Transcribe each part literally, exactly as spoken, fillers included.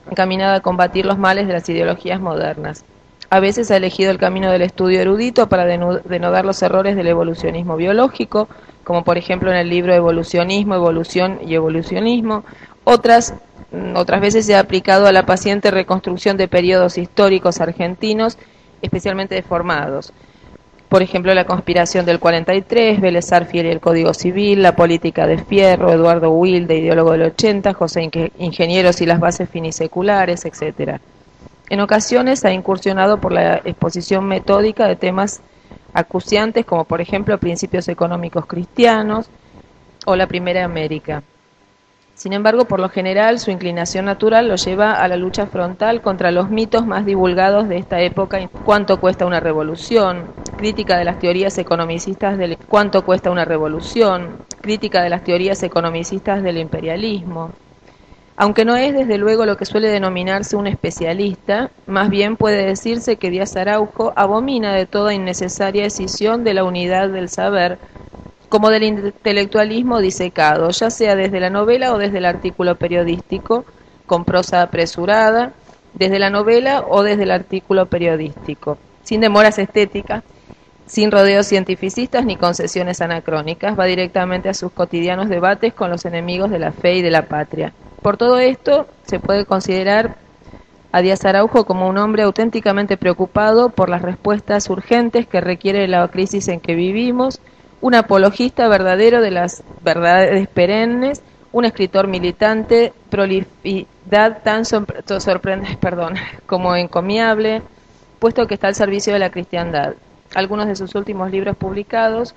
encaminada a combatir los males de las ideologías modernas. A veces ha elegido el camino del estudio erudito para denodar los errores del evolucionismo biológico, como por ejemplo en el libro Evolucionismo, Evolución y Evolucionismo. Otras, otras veces se ha aplicado a la paciente reconstrucción de periodos históricos argentinos, especialmente deformados. Por ejemplo, la conspiración del cuarenta y tres, Vélez Sarsfield y el Código Civil, la política de Fierro, Eduardo Wilde, ideólogo del ochenta, José Ingenieros y las bases finiseculares, etcétera. En ocasiones ha incursionado por la exposición metódica de temas acuciantes como por ejemplo principios económicos cristianos o la Primera América. Sin embargo, por lo general, su inclinación natural lo lleva a la lucha frontal contra los mitos más divulgados de esta época: cuánto cuesta una revolución, crítica de las teorías economicistas del cuánto cuesta una revolución, crítica de las teorías economicistas del imperialismo. Aunque no es desde luego lo que suele denominarse un especialista, más bien puede decirse que Díaz Araujo abomina de toda innecesaria escisión de la unidad del saber, como del intelectualismo disecado, ya sea desde la novela o desde el artículo periodístico, con prosa apresurada, desde la novela o desde el artículo periodístico, sin demoras estéticas, sin rodeos cientificistas ni concesiones anacrónicas, va directamente a sus cotidianos debates con los enemigos de la fe y de la patria. Por todo esto, se puede considerar a Díaz Araujo como un hombre auténticamente preocupado por las respuestas urgentes que requiere la crisis en que vivimos, un apologista verdadero de las verdades perennes, un escritor militante, prolificidad tan sorprendente perdón, como encomiable, puesto que está al servicio de la cristiandad. Algunos de sus últimos libros publicados,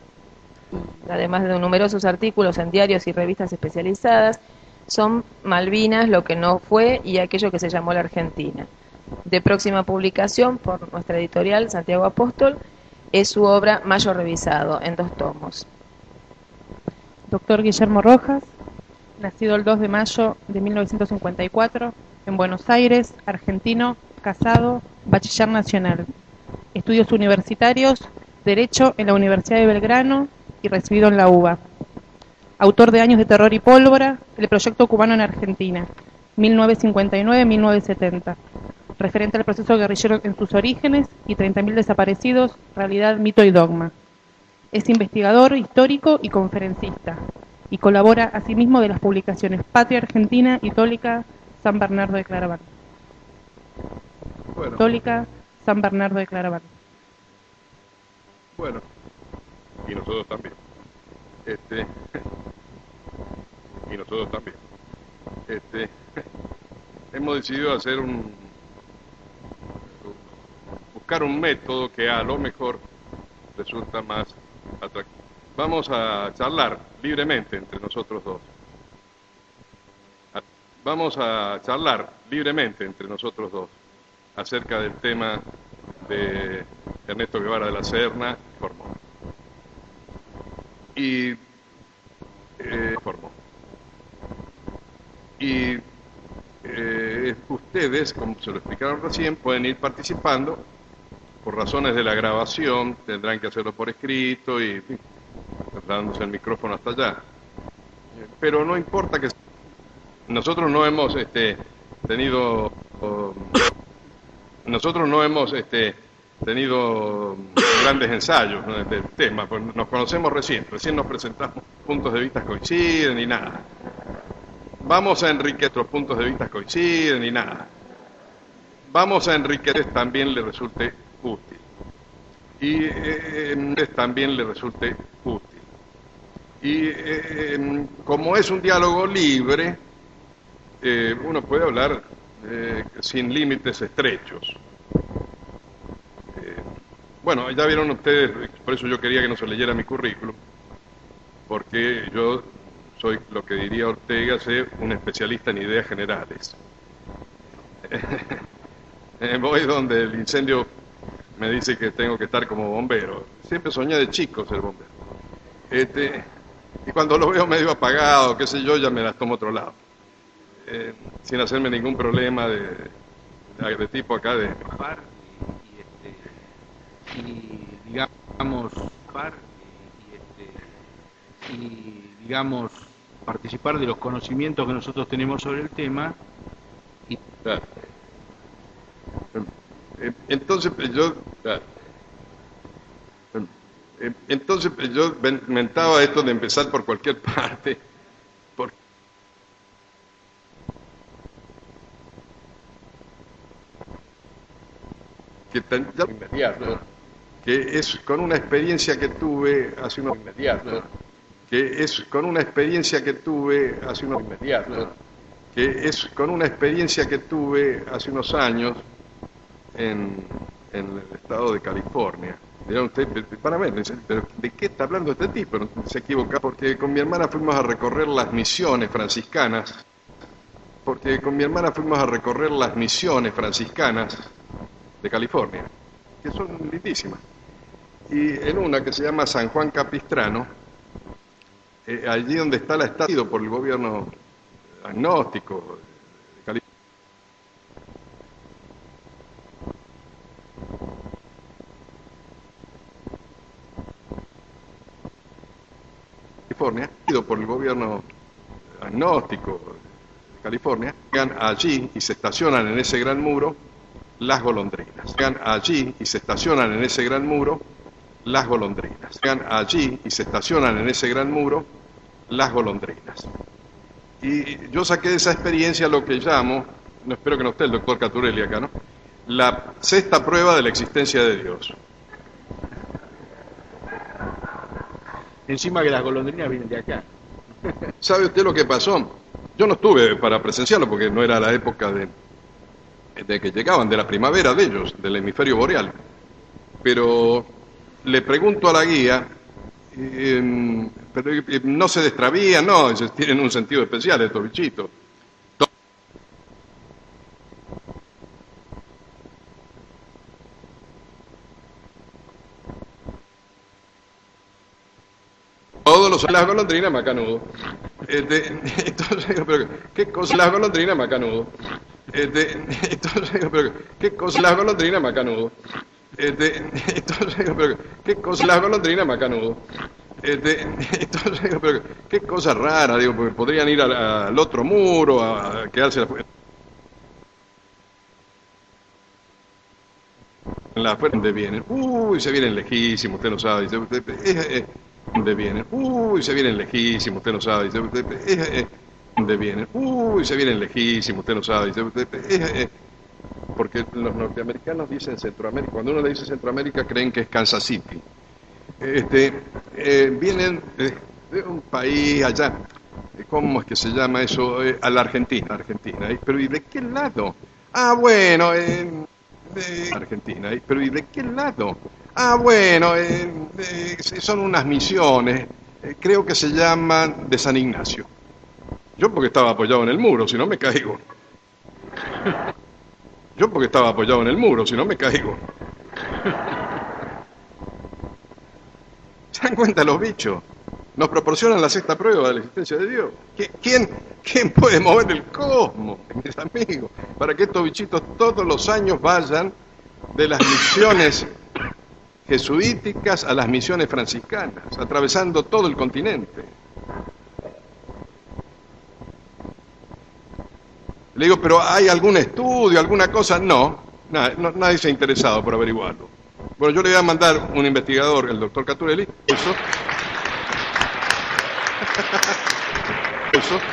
además de numerosos artículos en diarios y revistas especializadas, son Malvinas, lo que no fue y aquello que se llamó la Argentina. De próxima publicación por nuestra editorial Santiago Apóstol es su obra Mayo Revisado, en dos tomos. Doctor Guillermo Rojas, nacido el dos de mayo de mil novecientos cincuenta y cuatro, en Buenos Aires, argentino, casado, bachiller nacional. Estudios universitarios, Derecho en la Universidad de Belgrano y recibido en la UBA. Autor de Años de Terror y Pólvora, el proyecto cubano en Argentina, mil novecientos cincuenta y nueve a mil novecientos setenta. Referente al proceso guerrillero en sus orígenes y treinta mil desaparecidos, realidad, mito y dogma. Es investigador, histórico y conferencista, y colabora asimismo de las publicaciones Patria Argentina y Tólica San Bernardo de Claraval. Bueno. Tólica San Bernardo de Claraval. Bueno, y nosotros también. Este, y nosotros también. Este, hemos decidido hacer un, buscar un método que a lo mejor resulta más atractivo. Vamos a charlar libremente entre nosotros dos. Vamos a charlar libremente entre nosotros dos acerca del tema de Ernesto Guevara de la Serna formó. Y eh, formó. Y eh, ustedes, como se lo explicaron recién, pueden ir participando. Por razones de la grabación tendrán que hacerlo por escrito y en fin, trasladándose el micrófono hasta allá. Pero no importa que nosotros no hemos este, tenido um, nosotros no hemos este, tenido grandes ensayos, ¿no?, del tema, pues nos conocemos recién, recién nos presentamos, puntos de vista coinciden y nada. Vamos a enriquecer, nuestros puntos de vista coinciden y nada. Vamos a enriquecer, también le resulte útil. Y eh, también le resulte útil. Y eh, como es un diálogo libre, eh, uno puede hablar eh, sin límites estrechos. Bueno, ya vieron ustedes, por eso yo quería que no se leyera mi currículum, porque yo soy, lo que diría Ortega, ser un especialista en ideas generales. Voy donde el incendio me dice que tengo que estar como bombero. Siempre soñé de chico ser bombero. Este, y cuando lo veo medio apagado, qué sé yo, ya me las tomo a otro lado. Eh, sin hacerme ningún problema de, de, de tipo acá de... y digamos par y, este, y digamos participar de los conocimientos que nosotros tenemos sobre el tema Y, claro. Entonces yo, claro. Entonces yo mentaba esto de empezar por cualquier parte, porque que, tan, ya, inmediato, que es con una experiencia que tuve hace unos inmediato, que es con una experiencia que tuve hace unos inmediato, que es con una experiencia que tuve hace unos años en, en el estado de California. Dirán ustedes, para ver, pero ¿de qué está hablando este tipo? Se equivoca, porque con mi hermana fuimos a recorrer las misiones franciscanas, porque con mi hermana fuimos a recorrer las misiones franciscanas de California, que son lindísimas. Y en una que se llama San Juan Capistrano, eh, allí donde está la estatua por el gobierno agnóstico de California, California, por el gobierno agnóstico de California, llegan allí y se estacionan en ese gran muro las golondrinas. Llegan allí y se estacionan en ese gran muro las golondrinas. Llegan allí y se estacionan en ese gran muro las golondrinas. Y yo saqué de esa experiencia lo que llamo, no espero que no esté el doctor Caturelli acá, ¿no?, la sexta prueba de la existencia de Dios. encima que las golondrinas vienen de acá. ¿Sabe usted lo que pasó? Yo no estuve para presenciarlo porque no era la época de, de que llegaban, de la primavera de ellos, del hemisferio boreal. Pero le pregunto a la guía, eh, pero eh, no se destravían, no, tienen un sentido especial estos bichitos. Todos los las golondrinas macanudo. Este, entonces, pero, ¿qué cosa las golondrinas macanudo? Este, entonces, pero, ¿qué cosa las golondrinas macanudo? Este, entonces, pero, ¿qué cosa las golondrinas macanudo? Este, entonces, pero, qué cosa rara, digo, porque podrían ir al, al otro muro a, a quedarse afuera. En la fuera donde vienen, uy, se vienen lejísimos, usted no sabe, dice, usted, eh, eh, ¿dónde vienen? Uy, se vienen lejísimos, usted no sabe, dice, usted, eh, eh, ¿dónde vienen? Uy, se vienen lejísimos, usted no sabe, dice, usted, eh, eh, porque los norteamericanos dicen Centroamérica, cuando uno le dice Centroamérica creen que es Kansas City. Este, eh, vienen eh, de un país allá, ¿cómo es que se llama eso? Eh, a la Argentina, Argentina, ¿eh? Pero ¿y de qué lado? Ah, bueno, eh, de Argentina, ¿eh? Pero ¿y de qué lado? Ah, bueno, eh, eh, son unas misiones, eh, creo que se llaman de San Ignacio. Yo porque estaba apoyado en el muro, si no me caigo. Yo porque estaba apoyado en el muro, si no me caigo. ¿Se dan cuenta los bichos? Nos proporcionan la sexta prueba de la existencia de Dios. ¿Quién, quién puede mover el cosmos, mis amigos? Para que estos bichitos todos los años vayan de las misiones jesuíticas a las misiones franciscanas, atravesando todo el continente. Le digo, ¿pero hay algún estudio, alguna cosa? No, nadie, no, nadie se ha interesado por averiguarlo. Bueno, yo le voy a mandar un investigador, el doctor Caturelli, eso. Eso.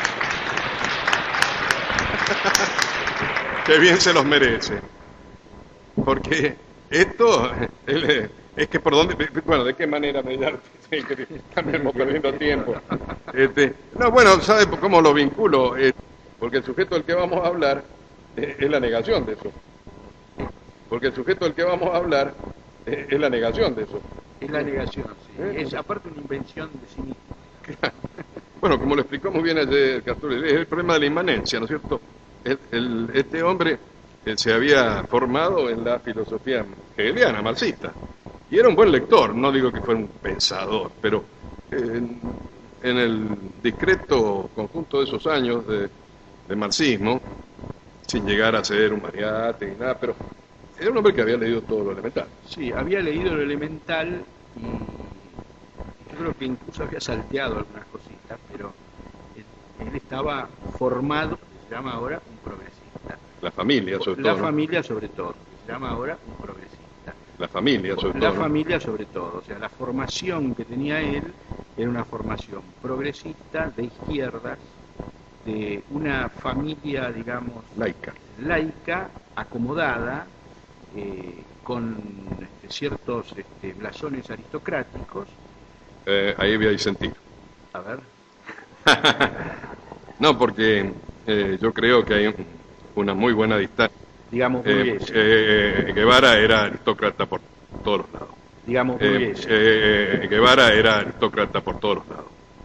Que bien se los merece. Porque esto, él, es que por dónde, bueno, ¿de qué manera me estamos perdiendo tiempo? Este, no, bueno, ¿sabe cómo lo vinculo? Eh, porque el sujeto del que vamos a hablar eh, es la negación de eso. Porque el sujeto del que vamos a hablar eh, es la negación de eso. Es la negación, sí. ¿Eh? Es aparte una invención de sí mismo. Claro. Bueno, como lo explicó muy bien ayer Caturelli, es el problema de la inmanencia, ¿no es cierto? El, el, este hombre eh, se había formado en la filosofía hegeliana, marxista, y era un buen lector, no digo que fuera un pensador, pero en, en el discreto conjunto de esos años de, de marxismo, sin llegar a ser un mariate ni nada, pero era un hombre que había leído todo lo elemental. Sí, había leído lo elemental y yo creo que incluso había salteado algunas cositas, pero él, él estaba formado, se llama ahora un progresista. La familia, sobre La todo. ¿no? familia sobre todo, que se llama ahora un progresista. La familia, sobre La todo. ¿no? familia sobre todo, o sea, la formación que tenía él era una formación progresista, de izquierdas, de una familia, digamos, Laica. laica, acomodada, eh, con este, ciertos este, blasones aristocráticos. Eh, ahí voy a disentir. A ver, No, porque eh, yo creo que hay un- una muy buena distancia. digamos Eh, burgueses, eh, Guevara era aristócrata por todos los lados. digamos Eh, burgueses. eh, Guevara era aristócrata por todos los lados.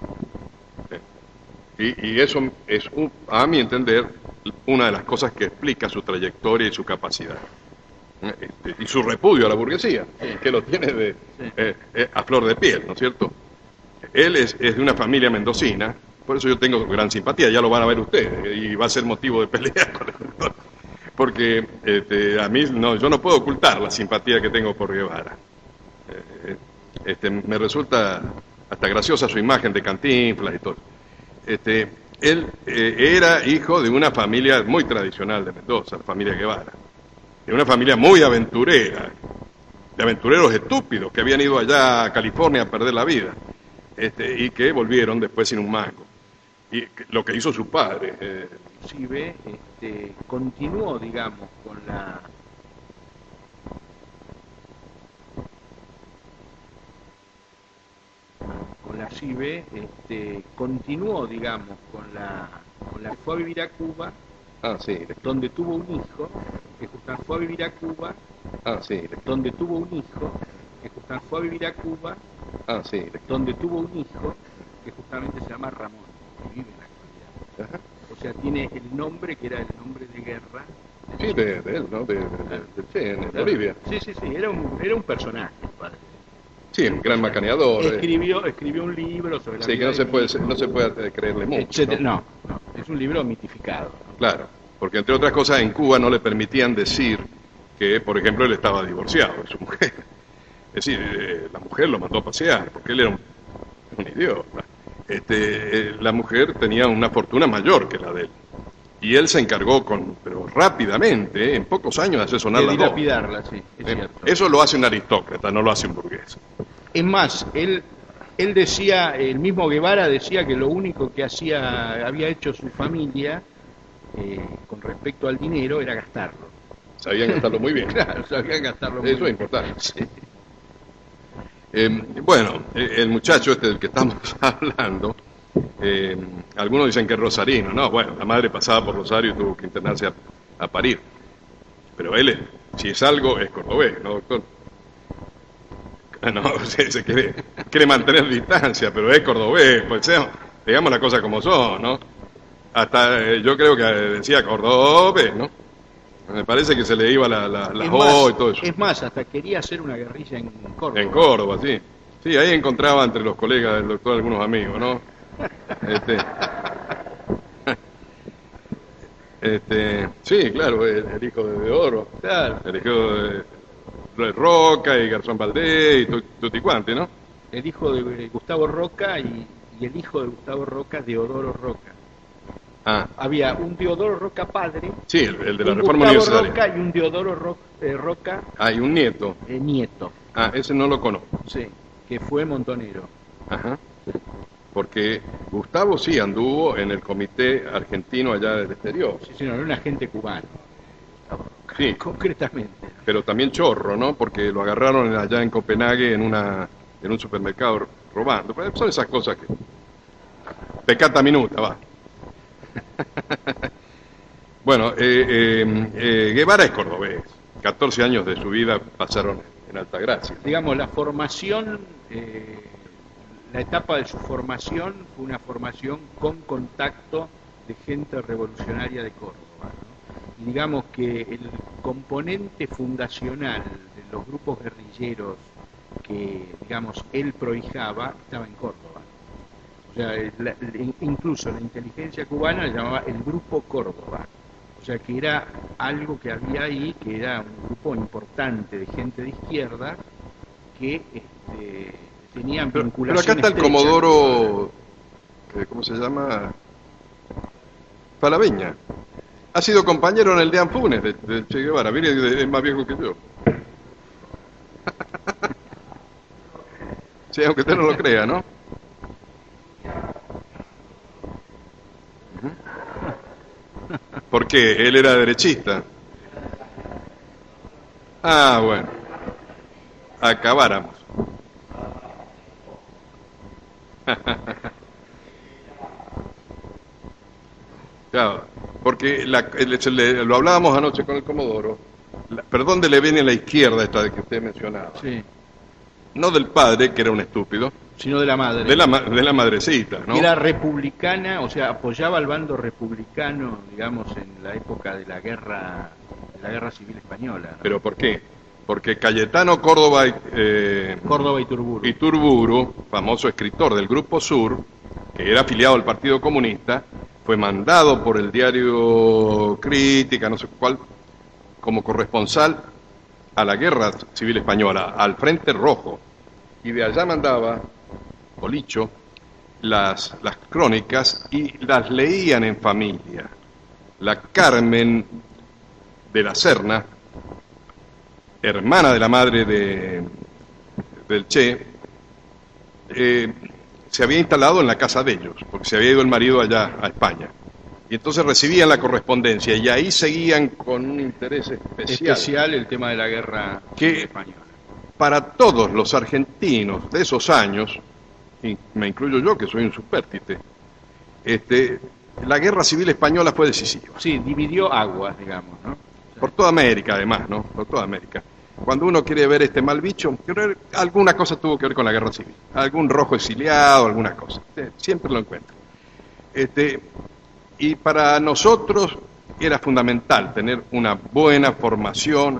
Eh, Y, y eso es, un- a mi entender, una de las cosas que explica su trayectoria y su capacidad. Eh, este, y su repudio a la burguesía, que lo tiene de, Sí. eh, eh, a flor de piel, ¿no es cierto? Él es, es de una familia mendocina, por eso yo tengo gran simpatía, ya lo van a ver ustedes, y va a ser motivo de pelea con el doctor. Porque este, a mí, no, yo no puedo ocultar la simpatía que tengo por Guevara. Eh, este, me resulta hasta graciosa su imagen de Cantinflas y todo. Este, él eh, era hijo de una familia muy tradicional de Mendoza, la familia Guevara, de una familia muy aventurera, de aventureros estúpidos que habían ido allá a California a perder la vida, este, y que volvieron después sin un mango. Y que- lo que hizo su padre, eh, Inclusive este, continuó, digamos, con la con la CIBE, este, continuó, digamos, con la con la fue a vivir a Cuba, ah, sí, donde tuvo un hijo, que justamente fue a vivir a Cuba, ah, sí, donde tuvo un hijo, que justamente fue a vivir a Cuba, ah, sí, donde tuvo un hijo, que justamente se llama Ramón, que vive en la actualidad. ajá. O sea, tiene el nombre que era el nombre de guerra. Sí, de, de él, ¿no? De, de- de- sí, en Bolivia. Sí, sí, sí, era un, era un personaje, el padre. Sí, un gran macaneador. eh. Escribió, escribió un libro sobre la Sí, que vida no se del puede, hijo, no se puede creerle mucho. etcétera. ¿no? No, no, es un libro mitificado. ¿no? Claro, porque entre otras cosas en Cuba no le permitían decir que, por ejemplo, él estaba divorciado de su mujer. Es decir, eh, la mujer lo mandó a pasear, porque él era un, un idiota. Este, eh, la mujer tenía una fortuna mayor que la de él. Y él se encargó, con, pero rápidamente, eh, en pocos años, de hacer sonar De las dos. dilapidarla, sí, es Eh, cierto. Eso lo hace un aristócrata, no lo hace un burgués. Es más, él, él decía, el mismo Guevara decía que lo único que hacía, había hecho su familia eh, con respecto al dinero era gastarlo. Sabían gastarlo muy bien. Claro, sabía gastarlo muy Eso es bien. importante. Sí. Eh, bueno, eh, el muchacho este del que estamos hablando, eh, algunos dicen que es rosarino, no, bueno, la madre pasaba por Rosario y tuvo que internarse a, a parir. Pero él, es- si es algo, es cordobés, ¿no, doctor? Ah, no, se, se quiere, quiere mantener distancia, pero es cordobés, pues sea, digamos las cosas como son, ¿no? Hasta eh, yo creo que decía cordobés, ¿no? Me parece que se le iba la, la, la Es O más, y todo eso. es más, hasta quería hacer una guerrilla en Córdoba. En Córdoba, sí. Sí, ahí encontraba entre los colegas del doctor algunos amigos, ¿no? Este, este, sí, claro, el, el hijo de, de Oro, Claro, el hijo de, de Roca y Garzón Valdés y tu- tutti quanti, ¿no? el hijo de Gustavo Roca y, y el hijo de Gustavo Roca, Deodoro Roca. Ah, Había un Deodoro Roca padre, sí, el, el de la un reforma Gustavo universitaria. Roca y un Deodoro Ro- eh, Roca Ah, y un nieto. eh, nieto, Ah, ese no lo conozco. sí, que fue montonero. Ajá. Porque Gustavo sí anduvo en el comité argentino allá del exterior. Sí, señor, era un agente cubano. Gustavo Roca, Sí. concretamente. Pero también chorro, ¿no? Porque lo agarraron allá en Copenhague en una en un supermercado robando. Pues son esas cosas que... Pecata minuta, va. Bueno, eh, eh, eh, Guevara es cordobés. catorce años de su vida pasaron en Altagracia. Digamos, la formación, eh, la etapa de su formación fue una formación con contacto de gente revolucionaria de Córdoba, ¿no? Y digamos que el componente fundacional de los grupos guerrilleros que, digamos, él prohijaba estaba en Córdoba. O sea, la- la- incluso la inteligencia cubana le llamaba el Grupo Córdoba. O sea, que era algo que había ahí, que era un grupo importante de gente de izquierda que este, tenían Pero, pero vinculación acá está el estrecha. Comodoro, eh, ¿cómo se llama? Palaveña. Ha sido compañero en el de Anfunes, de, de Che Guevara. Mire, es más viejo que yo. Sí, aunque usted no lo crea, ¿no? ¿Por qué? Él era derechista. Ah, bueno. Acabáramos. Claro, porque la, el, le, lo hablábamos anoche con el Comodoro. La, perdón, de le viene a la izquierda esta de que usted mencionaba. Sí. No del padre, que era un estúpido, sino de la madre. De la, de la madrecita, ¿no? Era republicana, o sea, apoyaba al bando republicano, digamos, en la época de la guerra, de la guerra civil española, ¿no? ¿Pero por qué? Porque Cayetano Córdoba eh, Córdoba Iturburu. Iturburu, famoso escritor del Grupo Sur, que era afiliado al Partido Comunista, fue mandado por el diario Crítica, no sé cuál, como corresponsal a la Guerra Civil Española, al Frente Rojo, y de allá mandaba Bolicho las, las crónicas y las leían en familia. La Carmen de la Serna, hermana de la madre de, del Che, eh, se había instalado en la casa de ellos, porque se había ido el marido allá a España. Y entonces recibían la correspondencia y ahí seguían con un interés especial. Especial el tema de la guerra que española. Para todos los argentinos de esos años, y me incluyo yo que soy un supérstite, este, la guerra civil española fue decisiva. Sí, dividió aguas, digamos, ¿no? O sea, por toda América, además, ¿no? Por toda América. Cuando uno quiere ver este mal bicho, alguna cosa tuvo que ver con la guerra civil. Algún rojo exiliado, alguna cosa. Siempre lo encuentro. Este, y para nosotros era fundamental tener una buena formación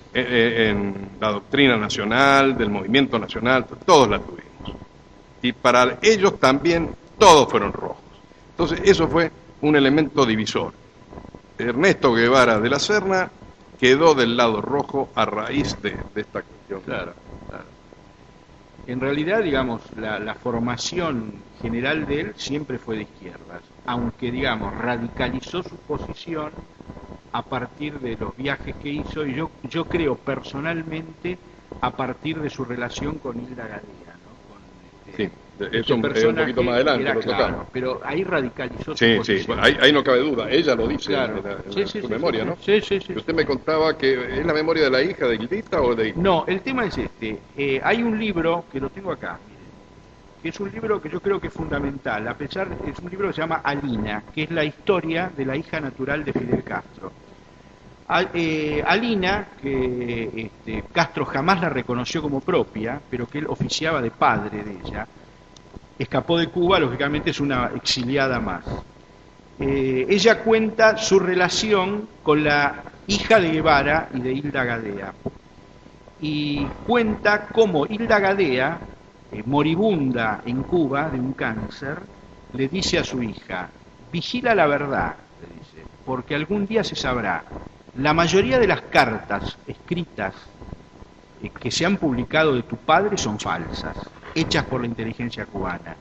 en la doctrina nacional, del movimiento nacional, todos la tuvimos. Y para ellos también todos fueron rojos. Entonces eso fue un elemento divisor. Ernesto Guevara de la Serna quedó del lado rojo a raíz de, de esta cuestión. Claro, claro. En realidad, digamos, la, la formación general de él siempre fue de izquierdas, aunque, digamos, radicalizó su posición a partir de los viajes que hizo, y yo, yo creo personalmente a partir de su relación con Hilda Gadea, ¿no? Con este, sí, eso este es un poquito más adelante, era, lo claro, tocamos. pero ahí radicalizó su sí, posición. Sí, bueno, ahí, ahí no cabe duda, ella lo dice claro. en, la, en sí, la, sí, su sí, memoria, sí, ¿no? Sí, sí, sí. Usted me contaba que es la memoria de la hija de Hildita o de... No, el tema es este, eh, hay un libro que lo tengo acá, que es un libro que yo creo que es fundamental, a pesar de, es un libro que se llama Alina, que es la historia de la hija natural de Fidel Castro. A, eh, Alina, que este, Castro jamás la reconoció como propia, pero que él oficiaba de padre de ella, escapó de Cuba, lógicamente es una exiliada más. Eh, ella cuenta su relación con la hija de Guevara y de Hilda Gadea, y cuenta cómo Hilda Gadea, Eh, moribunda en Cuba de un cáncer, le dice a su hija: vigila la verdad, le dice, porque algún día se sabrá. La mayoría de las cartas escritas eh, que se han publicado de tu padre son falsas, hechas por la inteligencia cubana.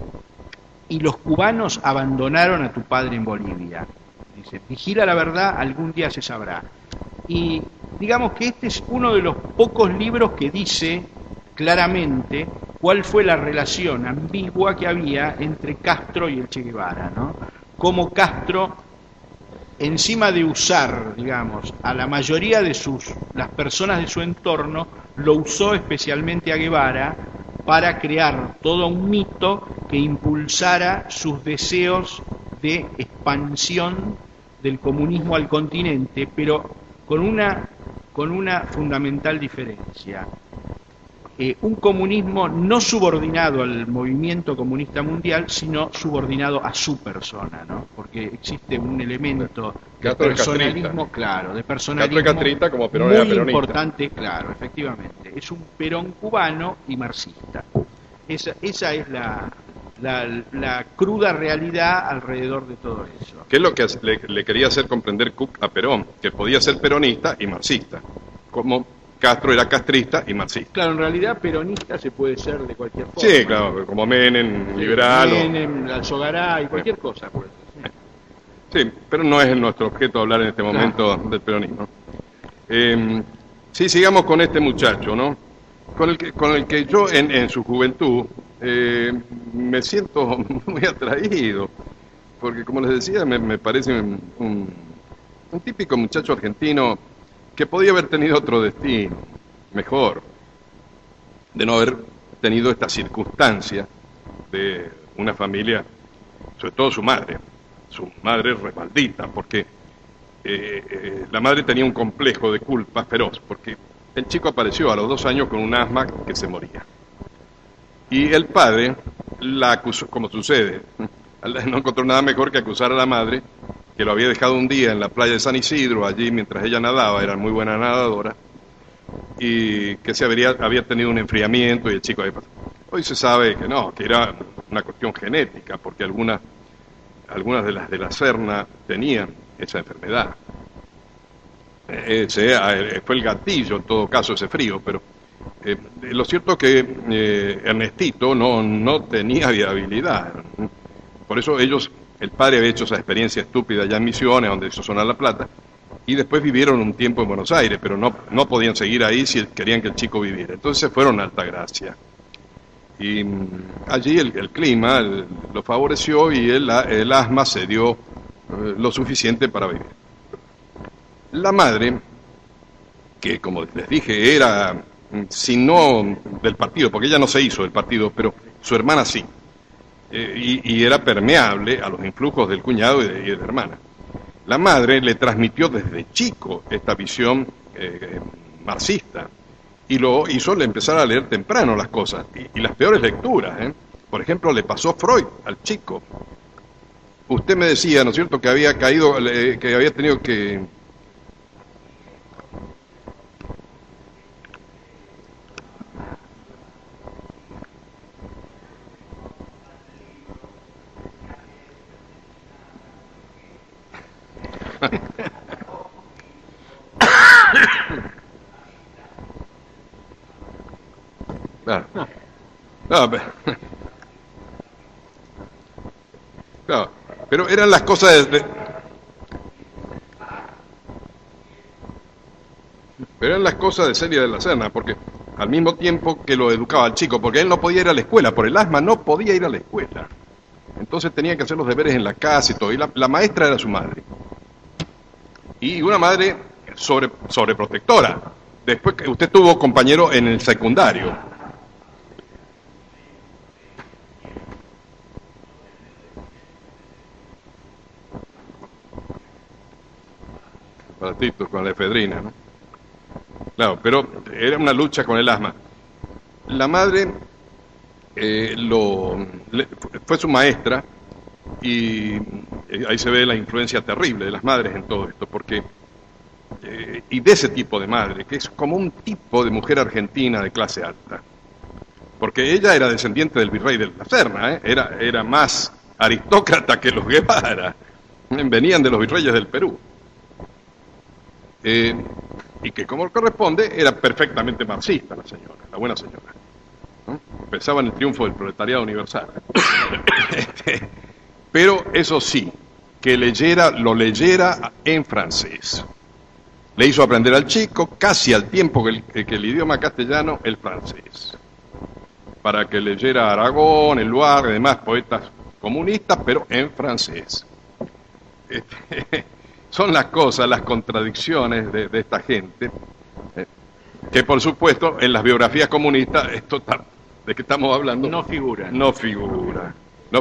Y los cubanos abandonaron a tu padre en Bolivia. Dice, vigila la verdad, algún día se sabrá. Y digamos que este es uno de los pocos libros que dice claramente cuál fue la relación ambigua que había entre Castro y el Che Guevara, ¿no? Cómo Castro, encima de usar, digamos, a la mayoría de sus, las personas de su entorno, lo usó especialmente a Guevara para crear todo un mito que impulsara sus deseos de expansión del comunismo al continente, pero con una, con una fundamental diferencia. Eh, un comunismo no subordinado al movimiento comunista mundial, sino subordinado a su persona, ¿no? Porque existe un elemento de personalismo, claro, de personalismo castrista, como Perón muy era peronista. Importante, claro, efectivamente. Es un Perón cubano y marxista. Esa, esa es la, la, la cruda realidad alrededor de todo eso. ¿Qué es lo que le, le quería hacer comprender Cook a Perón? Que podía ser peronista y marxista, como Castro era castrista y marxista. Claro, en realidad peronista se puede ser de cualquier forma. Sí, claro, como Menem, Sí, liberal. Menem, o... Alzogaray, cualquier cosa. Pues. Sí, Sí, pero no es nuestro objeto hablar en este momento Claro. del peronismo. Eh, sí, sigamos con este muchacho, ¿no? Con el que, con el que yo en, en su juventud eh, me siento muy atraído, porque como les decía, me, me parece un, un, un típico muchacho argentino que podía haber tenido otro destino, mejor, de no haber tenido esta circunstancia de una familia, sobre todo su madre, su madre respaldita, porque eh, eh, la madre tenía un complejo de culpa feroz, porque el chico apareció a los dos años con un asma que se moría. Y el padre la acusó, como sucede, no encontró nada mejor que acusar a la madre, que lo había dejado un día en la playa de San Isidro, allí mientras ella nadaba, era muy buena nadadora, y que se habría, había tenido un enfriamiento y el chico había pasado. Hoy se sabe que no, que era una cuestión genética, porque algunas, algunas de las de la Serna tenían esa enfermedad. Ese eh, fue el gatillo, en todo caso, ese frío, pero eh, lo cierto es que eh, Ernestito no, no tenía viabilidad. Por eso ellos, el padre había hecho esa experiencia estúpida allá en Misiones, donde hizo sonar la plata, y después vivieron un tiempo en Buenos Aires, pero no, no podían seguir ahí si querían que el chico viviera. Entonces se fueron a Altagracia. Y mm, allí el, el clima el, lo favoreció y el, el asma se dio eh, lo suficiente para vivir. La madre, que como les dije era, mm, si no del partido, porque ella no se hizo del partido, pero su hermana sí, eh, y, y era permeable a los influjos del cuñado y de, y de la hermana. La madre le transmitió desde chico esta visión eh, marxista y lo hizo le empezar a leer temprano las cosas y, y las peores lecturas. ¿eh? Por ejemplo, le pasó Freud al chico. Usted me decía, ¿no es cierto?, que había caído, eh, que había tenido que... Claro. No, pero, claro, pero eran las cosas de, de- pero eran las cosas de Celia de la Serna, porque al mismo tiempo que lo educaba al chico, porque él no podía ir a la escuela, por el asma no podía ir a la escuela. Entonces tenía que hacer los deberes en la casa y todo, y la, la maestra era su madre. Y una madre sobre, sobreprotectora. Después que usted tuvo compañero en el secundario. Baratito, con la efedrina, ¿no? Claro, pero era una lucha con el asma. La madre eh, lo, le- fue su maestra y eh, ahí se ve la influencia terrible de las madres en todo esto, porque eh, y de ese tipo de madre, que es como un tipo de mujer argentina de clase alta, porque ella era descendiente del virrey de la Serna, ¿eh? era, era más aristócrata que los Guevara, venían de los virreyes del Perú. Eh, y que como corresponde era perfectamente marxista la señora, la buena señora, ¿no? Pensaba en el triunfo del proletariado universal. Pero eso sí, que leyera, lo leyera en francés. Le hizo aprender al chico, casi al tiempo que el, que el idioma castellano, el francés, para que leyera Aragón, Eluard y demás poetas comunistas, pero en francés. Este, son las cosas, las contradicciones de, de esta gente, eh, que por supuesto en las biografías comunistas, esto está, ¿de qué estamos hablando? No figura. No figura. No.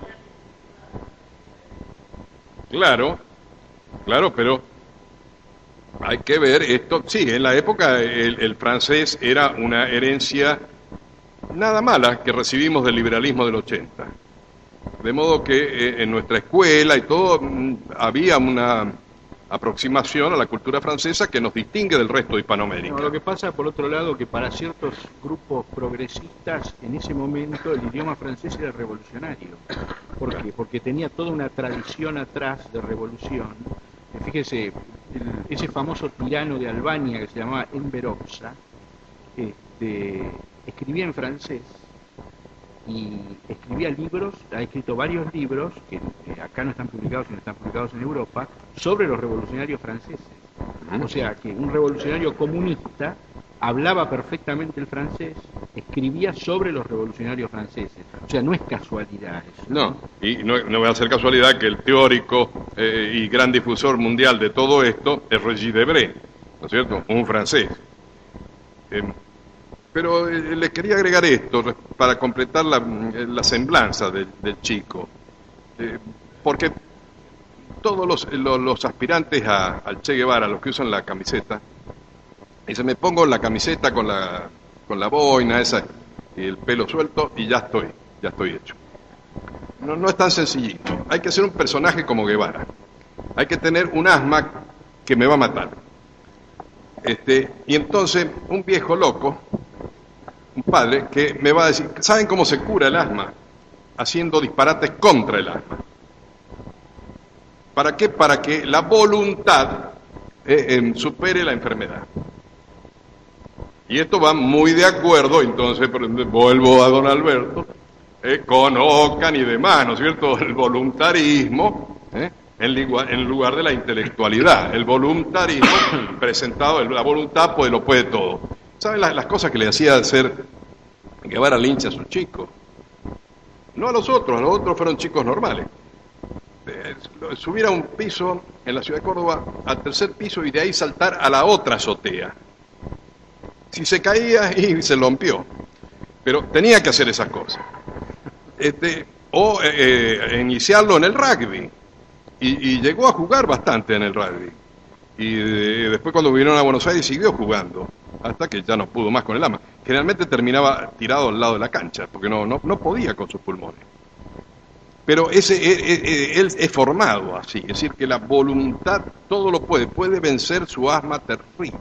Claro, claro, pero hay que ver esto. Sí, en la época el, el francés era una herencia nada mala que recibimos del liberalismo del ochenta. De modo que eh, en nuestra escuela y todo mm, había una aproximación a la cultura francesa que nos distingue del resto de Hispanoamérica. No, lo que pasa, por otro lado, que para ciertos grupos progresistas, en ese momento el idioma francés era revolucionario. ¿Por qué? Porque tenía toda una tradición atrás de revolución. Eh, Fíjese, el- ese famoso tirano de Albania que se llamaba Enver Hoxha, este, escribía en francés y escribía libros, ha escrito varios libros que eh, acá no están publicados, sino están publicados en Europa, sobre los revolucionarios franceses. O sea, que un revolucionario comunista hablaba perfectamente el francés, escribía sobre los revolucionarios franceses. O sea, no es casualidad eso. No, y no, no va a ser casualidad que el teórico eh, y gran difusor mundial de todo esto es Regis Debray, ¿no es cierto? Un francés. Eh, pero eh, le quería agregar esto para completar la, la semblanza de, del chico, eh, porque todos los, los, los aspirantes a, al Che Guevara, los que usan la camiseta, y se me pongo la camiseta con la, con la boina esa y el pelo suelto y ya estoy, ya estoy hecho. No, no es tan sencillito. Hay que ser un personaje como Guevara. Hay que tener un asma que me va a matar. Este, y entonces un viejo loco, un padre, que me va a decir, ¿saben cómo se cura el asma? Haciendo disparates contra el asma. ¿Para qué? Para que la voluntad eh, eh, supere la enfermedad. Y esto va muy de acuerdo, entonces, vuelvo a don Alberto, eh, con Ockham y demás, ¿no es cierto? El voluntarismo, eh, en, lugar, en lugar de la intelectualidad. El voluntarismo presentado, la voluntad pues lo puede todo. ¿Saben las, las cosas que le hacía hacer Guevara Lynch a sus chicos? No a los otros, a los otros fueron chicos normales. Eh, subir a un piso en la ciudad de Córdoba, al tercer piso, y de ahí saltar a la otra azotea. Si se caía y se rompió, pero tenía que hacer esas cosas. Este, o eh, eh, iniciarlo en el rugby, y, y llegó a jugar bastante en el rugby. Y eh, después cuando vinieron a Buenos Aires siguió jugando, hasta que ya no pudo más con el asma. Generalmente terminaba tirado al lado de la cancha, porque no, no, no podía con sus pulmones. Pero ese, eh, eh, él es formado así, es decir, que la voluntad todo lo puede, puede vencer su asma terrible.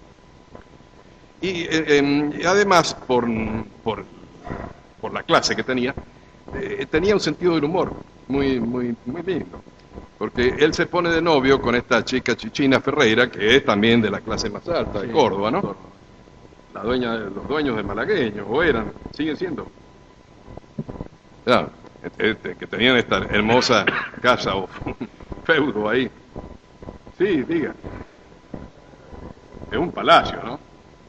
Y eh, eh, además, por, por, por la clase que tenía, eh, tenía un sentido del humor muy, muy, muy lindo. Porque él se pone de novio con esta chica Chichina Ferreira, que es también de la clase más alta de Córdoba, ¿no? La dueña, los dueños de Malagueño, o eran, siguen siendo. Claro, este, que tenían esta hermosa casa o feudo ahí. Sí, diga. Es un palacio, ¿no?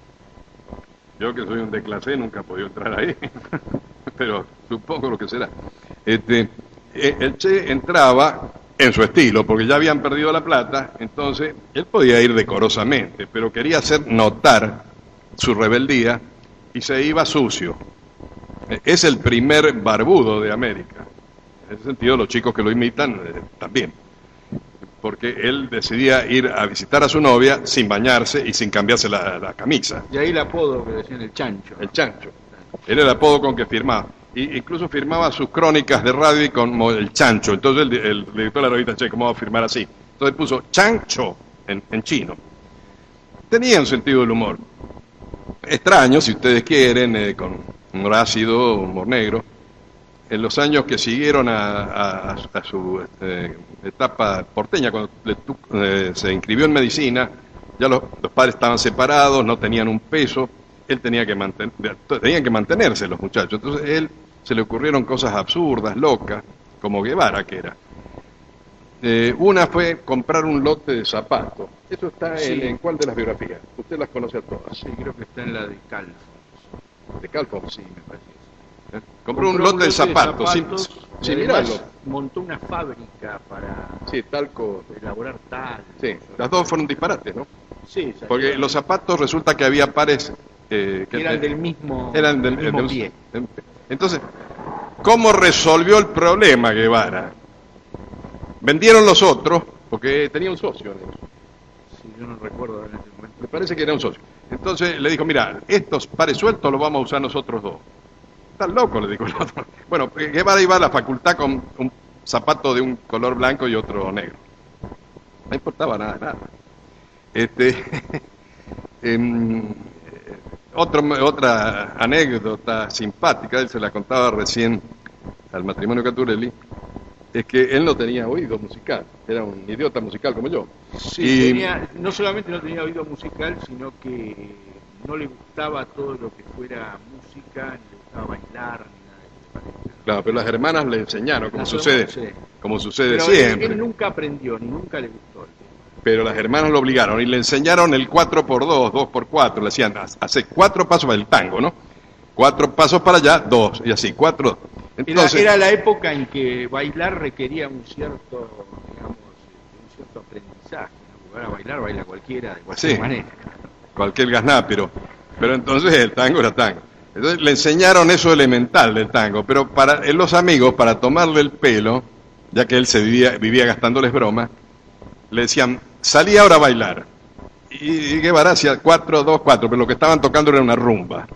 Yo que soy un de clase nunca he podido entrar ahí, pero supongo lo que será. Este, el Che entraba en su estilo, porque ya habían perdido la plata, entonces él podía ir decorosamente, pero quería hacer notar su rebeldía y se iba sucio. Es el primer barbudo de América. En ese sentido, los chicos que lo imitan eh, también. Porque él decidía ir a visitar a su novia sin bañarse y sin cambiarse la, la camisa. Y ahí el apodo que decían el chancho. El chancho. Era el apodo con que firmaba. Y incluso firmaba sus crónicas de radio como el chancho. Entonces el, el director de la revista, Che, ¿cómo va a firmar así? Entonces puso chancho en, en chino. Tenía un sentido del humor. Extraño, si ustedes quieren, eh, con humor ácido, humor negro. En los años que siguieron a, a, a su este, etapa porteña, cuando le, eh, se inscribió en medicina, ya los, los padres estaban separados, no tenían un peso, él tenía que mantener, tenían que mantenerse los muchachos. Entonces él se le ocurrieron cosas absurdas, locas, como Guevara que era. Eh, una fue comprar un lote de zapatos. Eso está Sí. en, en cuál de las biografías. Usted las conoce a todas. Sí, creo que está en la de Calfons. De Calfons. Sí, me parece. ¿Eh? Compró un lote de zapatos, sin, zapatos, sin y además mirarlo. montó una fábrica para Sí, talco. elaborar tal. Sí, las dos fueron disparates, ¿no? Sí, Porque los zapatos resulta que había pares eh, que eran del mismo, eran del, del mismo del- pie. Entonces, ¿cómo resolvió el problema Guevara? Vendieron los otros, porque tenía un socio en eso. Sí, yo no recuerdo en ese momento. Me parece que era un socio. Entonces le dijo, mira, estos pares sueltos los vamos a usar nosotros dos. Estás loco, le dijo el otro. Bueno, Guevara iba a la facultad con un zapato de un color blanco y otro negro. No importaba nada, nada. Este, em, otro, otra anécdota simpática, él se la contaba recién al matrimonio Caturelli, es que él no tenía oído musical, era un idiota musical como yo. Sí, Y- tenía- no solamente no tenía oído musical, sino que no le gustaba todo lo que fuera música, ni le gustaba bailar, ni nada de eso. Claro, pero las hermanas le enseñaron, como Las sucede, hermanas, sí. como sucede Pero siempre. Él, él nunca aprendió, ni nunca le gustó el tema. Pero las hermanas lo obligaron y le enseñaron el cuatro por dos, dos por cuatro, le decían, hace cuatro pasos para el tango, ¿no? Cuatro pasos para allá, dos, y así, cuatro. Entonces, Era, era la época en que bailar requería un cierto, digamos, un cierto aprendizaje, ¿no? Porque ahora bailar baila cualquiera de cualquier Sí. manera. cualquier gasná, pero, pero entonces el tango era tango. Entonces le enseñaron eso elemental del tango, pero para eh, los amigos, para tomarle el pelo, ya que él se vivía, vivía gastándoles bromas, le decían, salí ahora a bailar. Y, y Guevara hacía cuatro, dos, cuatro, pero lo que estaban tocando era una rumba.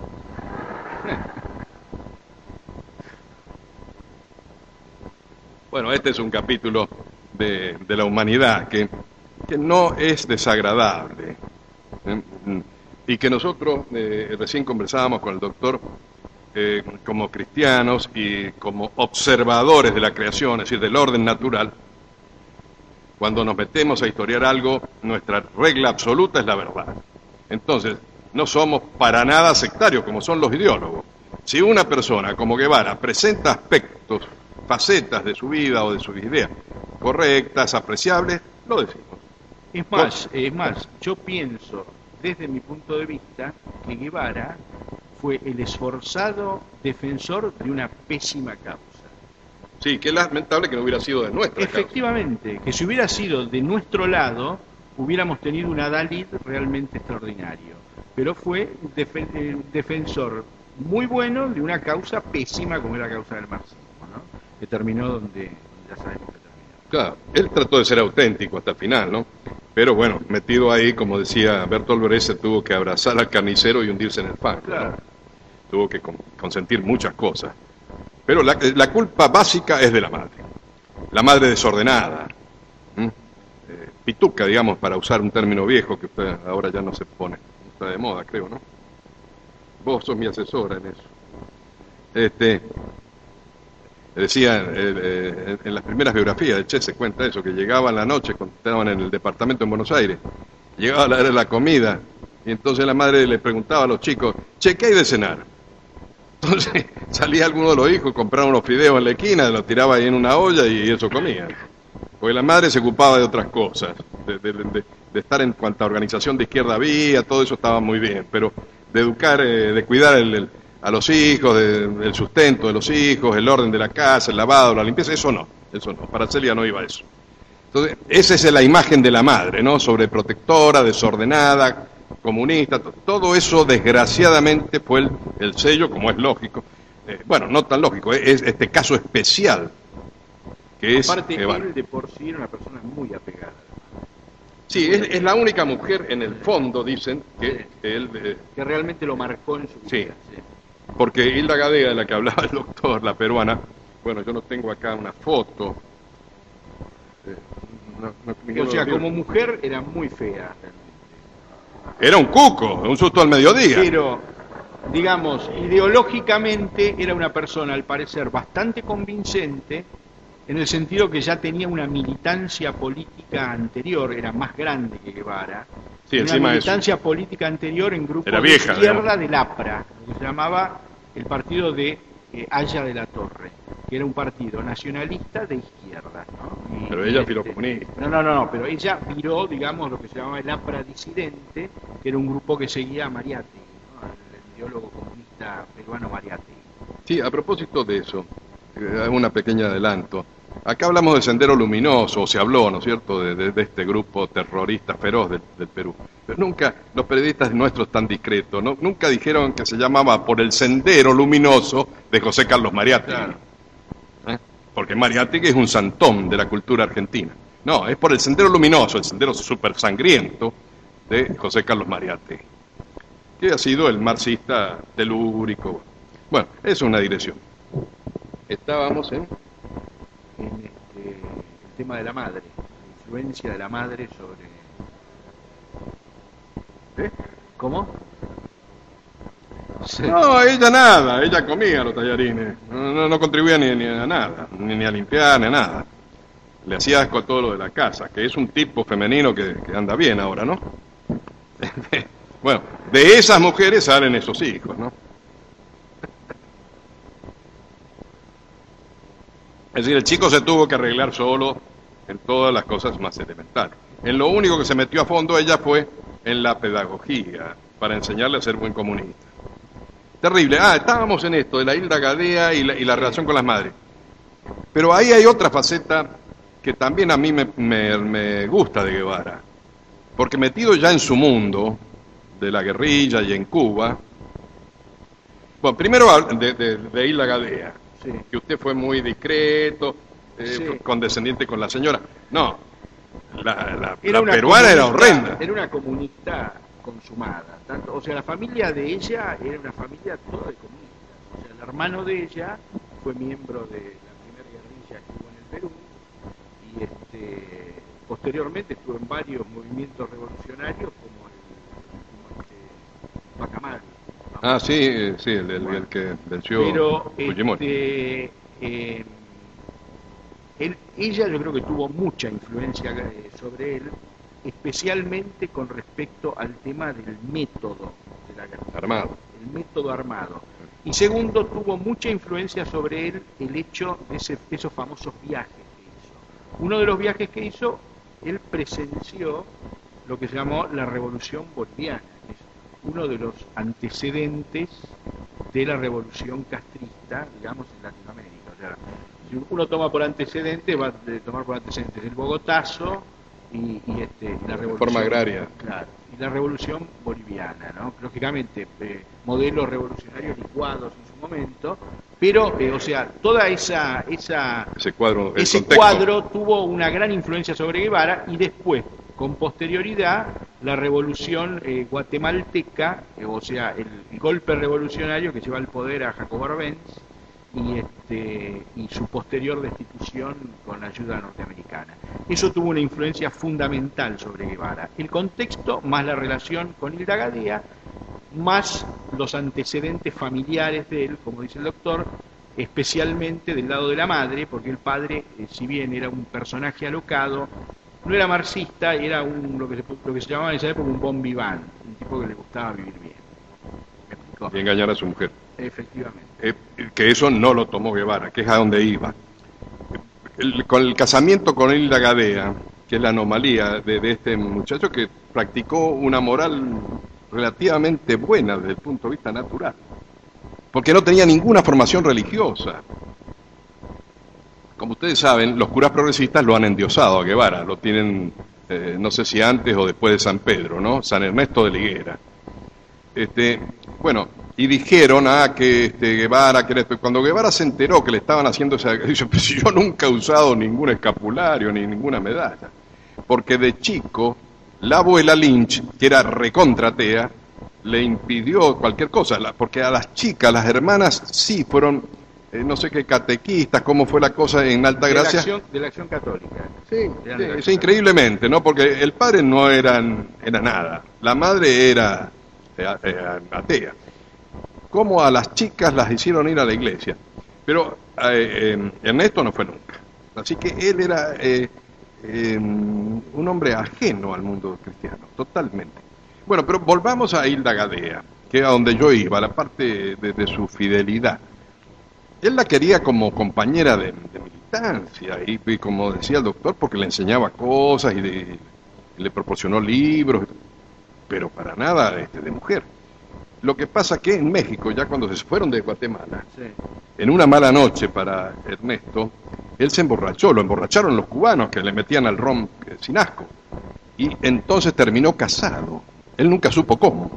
Bueno, este es un capítulo de, de la humanidad que, que no es desagradable. ¿eh? Y que nosotros eh, recién conversábamos con el doctor eh, como cristianos y como observadores de la creación, es decir, del orden natural. Cuando nos metemos a historiar algo, nuestra regla absoluta es la verdad. Entonces, no somos para nada sectarios como son los ideólogos. Si una persona como Guevara presenta aspectos, facetas de su vida o de sus ideas correctas, apreciables, lo decimos. Es más, es más, yo pienso, desde mi punto de vista, que Guevara fue el esforzado defensor de una pésima causa. Sí, que es lamentable que no hubiera sido de nuestra causa. Efectivamente, que si hubiera sido de nuestro lado, hubiéramos tenido un Adalid realmente extraordinario. Pero fue defen eh, defensor muy bueno de una causa pésima como era la causa del marxismo, ¿no? Que terminó donde, donde ya sabemos que terminó. Claro, él trató de ser auténtico hasta el final, ¿no? Pero bueno, metido ahí, como decía Bertolt Brecht, se tuvo que abrazar al carnicero y hundirse en el fango, Claro. ¿no? Tuvo que con consentir muchas cosas. Pero la, la culpa básica es de la madre. La madre desordenada. ¿Mm? Eh, pituca, digamos, para usar un término viejo que usted ahora ya no se pone. Está de moda, creo, ¿no? Vos sos mi asesora en eso. Este, decía, eh, eh, en las primeras biografías de Che se cuenta eso, que llegaba en la noche, cuando estaban en el departamento en Buenos Aires, llegaba a la hora de la comida, y entonces la madre le preguntaba a los chicos, Che, ¿qué hay de cenar? Entonces salía alguno de los hijos, compraba unos fideos en la esquina, los tiraba ahí en una olla y eso comían. Porque la madre se ocupaba de otras cosas, de, de, de, de estar en cuanta organización de izquierda había, todo eso estaba muy bien, pero de educar, eh, de cuidar el, el, a los hijos, de, del sustento de los hijos, el orden de la casa, el lavado, la limpieza, eso no, eso no, para Celia no iba eso. Entonces, esa es la imagen de la madre, ¿no? Sobreprotectora, desordenada, comunista, todo eso desgraciadamente fue el, el sello, como es lógico, eh, bueno, no tan lógico, es, es este caso especial, que es Aparte, Guevara. él de por sí era una persona muy apegada. Sí, es, es la única mujer en el fondo, dicen, que él, eh, Que realmente lo marcó en su Sí. vida. Sí. porque Hilda Gadea, de la que hablaba el doctor, la peruana, bueno, yo no tengo acá una foto. Eh, no- no- ninguno O sea, lo vio. como mujer era muy fea. Era un cuco, un susto al mediodía. Pero, digamos, ideológicamente era una persona, al parecer, bastante convincente, en el sentido que ya tenía una militancia política anterior, era más grande que Guevara. Sí, una encima de eso. militancia política anterior en grupos Era vieja, de izquierda digamos. del APRA, lo que se llamaba el partido de eh, Haya de la Torre, que era un partido nacionalista de izquierda, ¿no? Y- Pero y, ella este, viró comunista. No, no, no, no, pero ella viró, digamos, lo que se llamaba el APRA disidente, que era un grupo que seguía a Mariátegui, ¿no? El ideólogo comunista peruano Mariátegui. Sí, a propósito de eso, eh, un pequeño adelanto. Acá hablamos de Sendero Luminoso, o se habló, ¿no es cierto?, de, de- de este grupo terrorista feroz del, del Perú. Pero nunca, los periodistas nuestros tan discretos, ¿no? Nunca dijeron que se llamaba por el Sendero Luminoso de José Carlos Mariátegui. Claro. ¿Eh? Porque Mariátegui es un santón de la cultura argentina. No, es por el Sendero Luminoso, el sendero super sangriento de José Carlos Mariátegui, que ha sido el marxista telúrico. Bueno, eso es una dirección. Estábamos en... En este, el tema de la madre, la influencia de la madre sobre... ¿Eh? ¿Cómo? Sí. No, ella nada, ella comía los tallarines, no, no, no contribuía ni, ni a nada, ni, ni a limpiar, ni a nada. Le hacía asco a todo lo de la casa, que es un tipo femenino que, que anda bien ahora, ¿no? Bueno, de esas mujeres salen esos hijos, ¿no? Es decir, el chico se tuvo que arreglar solo en todas las cosas más elementales. En lo único que se metió a fondo ella fue en la pedagogía, para enseñarle a ser buen comunista. Terrible. Ah, estábamos en esto, de la Hilda Gadea y la, y la relación con las madres. Pero ahí hay otra faceta que también a mí me, me, me gusta de Guevara. Porque metido ya en su mundo, de la guerrilla y en Cuba... Bueno, primero de, de, de Hilda Gadea, sí. Que usted fue muy discreto, eh, sí. condescendiente con la señora. No, la, la, era la peruana era horrenda. Era una comunista consumada. Tanto, o sea, la familia de ella era una familia toda de comunistas. O sea, el hermano de ella fue miembro de la primera guerrilla que hubo en el Perú y este, posteriormente estuvo en varios movimientos revolucionarios como el, como este, Bacamaru. Ah, sí, sí, el, el, el que venció Pero, Fujimori. Este, eh, él, ella yo creo que tuvo mucha influencia eh, sobre él, especialmente con respecto al tema del método de la guerra. Armado. El método armado. Y segundo, tuvo mucha influencia sobre él el hecho de ese, esos famosos viajes que hizo. Uno de los viajes que hizo, él presenció lo que se llamó la Revolución Boliviana, que es uno de los antecedentes de la revolución castrista, digamos, en Latinoamérica. O sea, si uno toma por antecedente, va a tomar por antecedentes el Bogotazo y, y, este, y la revolución... Forma agraria. Claro, y la revolución boliviana, ¿no? Lógicamente, eh, modelos revolucionarios licuados en su momento, pero, eh, o sea, toda esa... esa ese cuadro, ese cuadro tuvo una gran influencia sobre Guevara y después, con posterioridad, la revolución eh, guatemalteca, eh, o sea, el, el golpe revolucionario que lleva al poder a Jacobo Arbenz y, este, y su posterior destitución con la ayuda norteamericana. Eso tuvo una influencia fundamental sobre Guevara. El contexto, más la relación con Hilda Gadea, más los antecedentes familiares de él, como dice el doctor, especialmente del lado de la madre, porque el padre, eh, si bien era un personaje alocado, no era marxista, era un, lo, que se, lo que se llamaba en esa época un bon vivant, un tipo que le gustaba vivir bien. ¿Me explicó? Y engañar a su mujer. Efectivamente. Eh, que eso no lo tomó Guevara, que es a donde iba. El, con el casamiento con Hilda Gadea, que es la anomalía de, de este muchacho que practicó una moral relativamente buena desde el punto de vista natural, porque no tenía ninguna formación religiosa. Como ustedes saben, los curas progresistas lo han endiosado a Guevara, lo tienen, eh, no sé si antes o después de San Pedro, ¿no? San Ernesto de la Higuera. Este, bueno, y dijeron, ah, que este, Guevara, que esto. Cuando Guevara se enteró que le estaban haciendo ese ejercicio, pues yo nunca he usado ningún escapulario ni ninguna medalla, porque de chico, la abuela Lynch, que era recontratea, le impidió cualquier cosa, porque a las chicas, las hermanas, sí fueron... Eh, no sé qué catequistas, cómo fue la cosa en Altagracia. De la acción, de la acción católica. Sí, sí, sí, increíblemente, ¿no? Porque el padre no era, era nada, la madre era eh, eh, atea. Cómo a las chicas las hicieron ir a la iglesia. Pero eh, eh, Ernesto no fue nunca. Así que él era eh, eh, un hombre ajeno al mundo cristiano, totalmente. Bueno, pero volvamos a Hilda Gadea, que es a donde yo iba, la parte de, de su fidelidad. Él la quería como compañera de, de militancia, y, y como decía el doctor, porque le enseñaba cosas y, de, y le proporcionó libros, pero para nada este, de mujer. Lo que pasa que en México, ya cuando se fueron de Guatemala, sí. En una mala noche para Ernesto, él se emborrachó, lo emborracharon los cubanos que le metían al ron eh, sin asco, y entonces terminó casado. Él nunca supo cómo.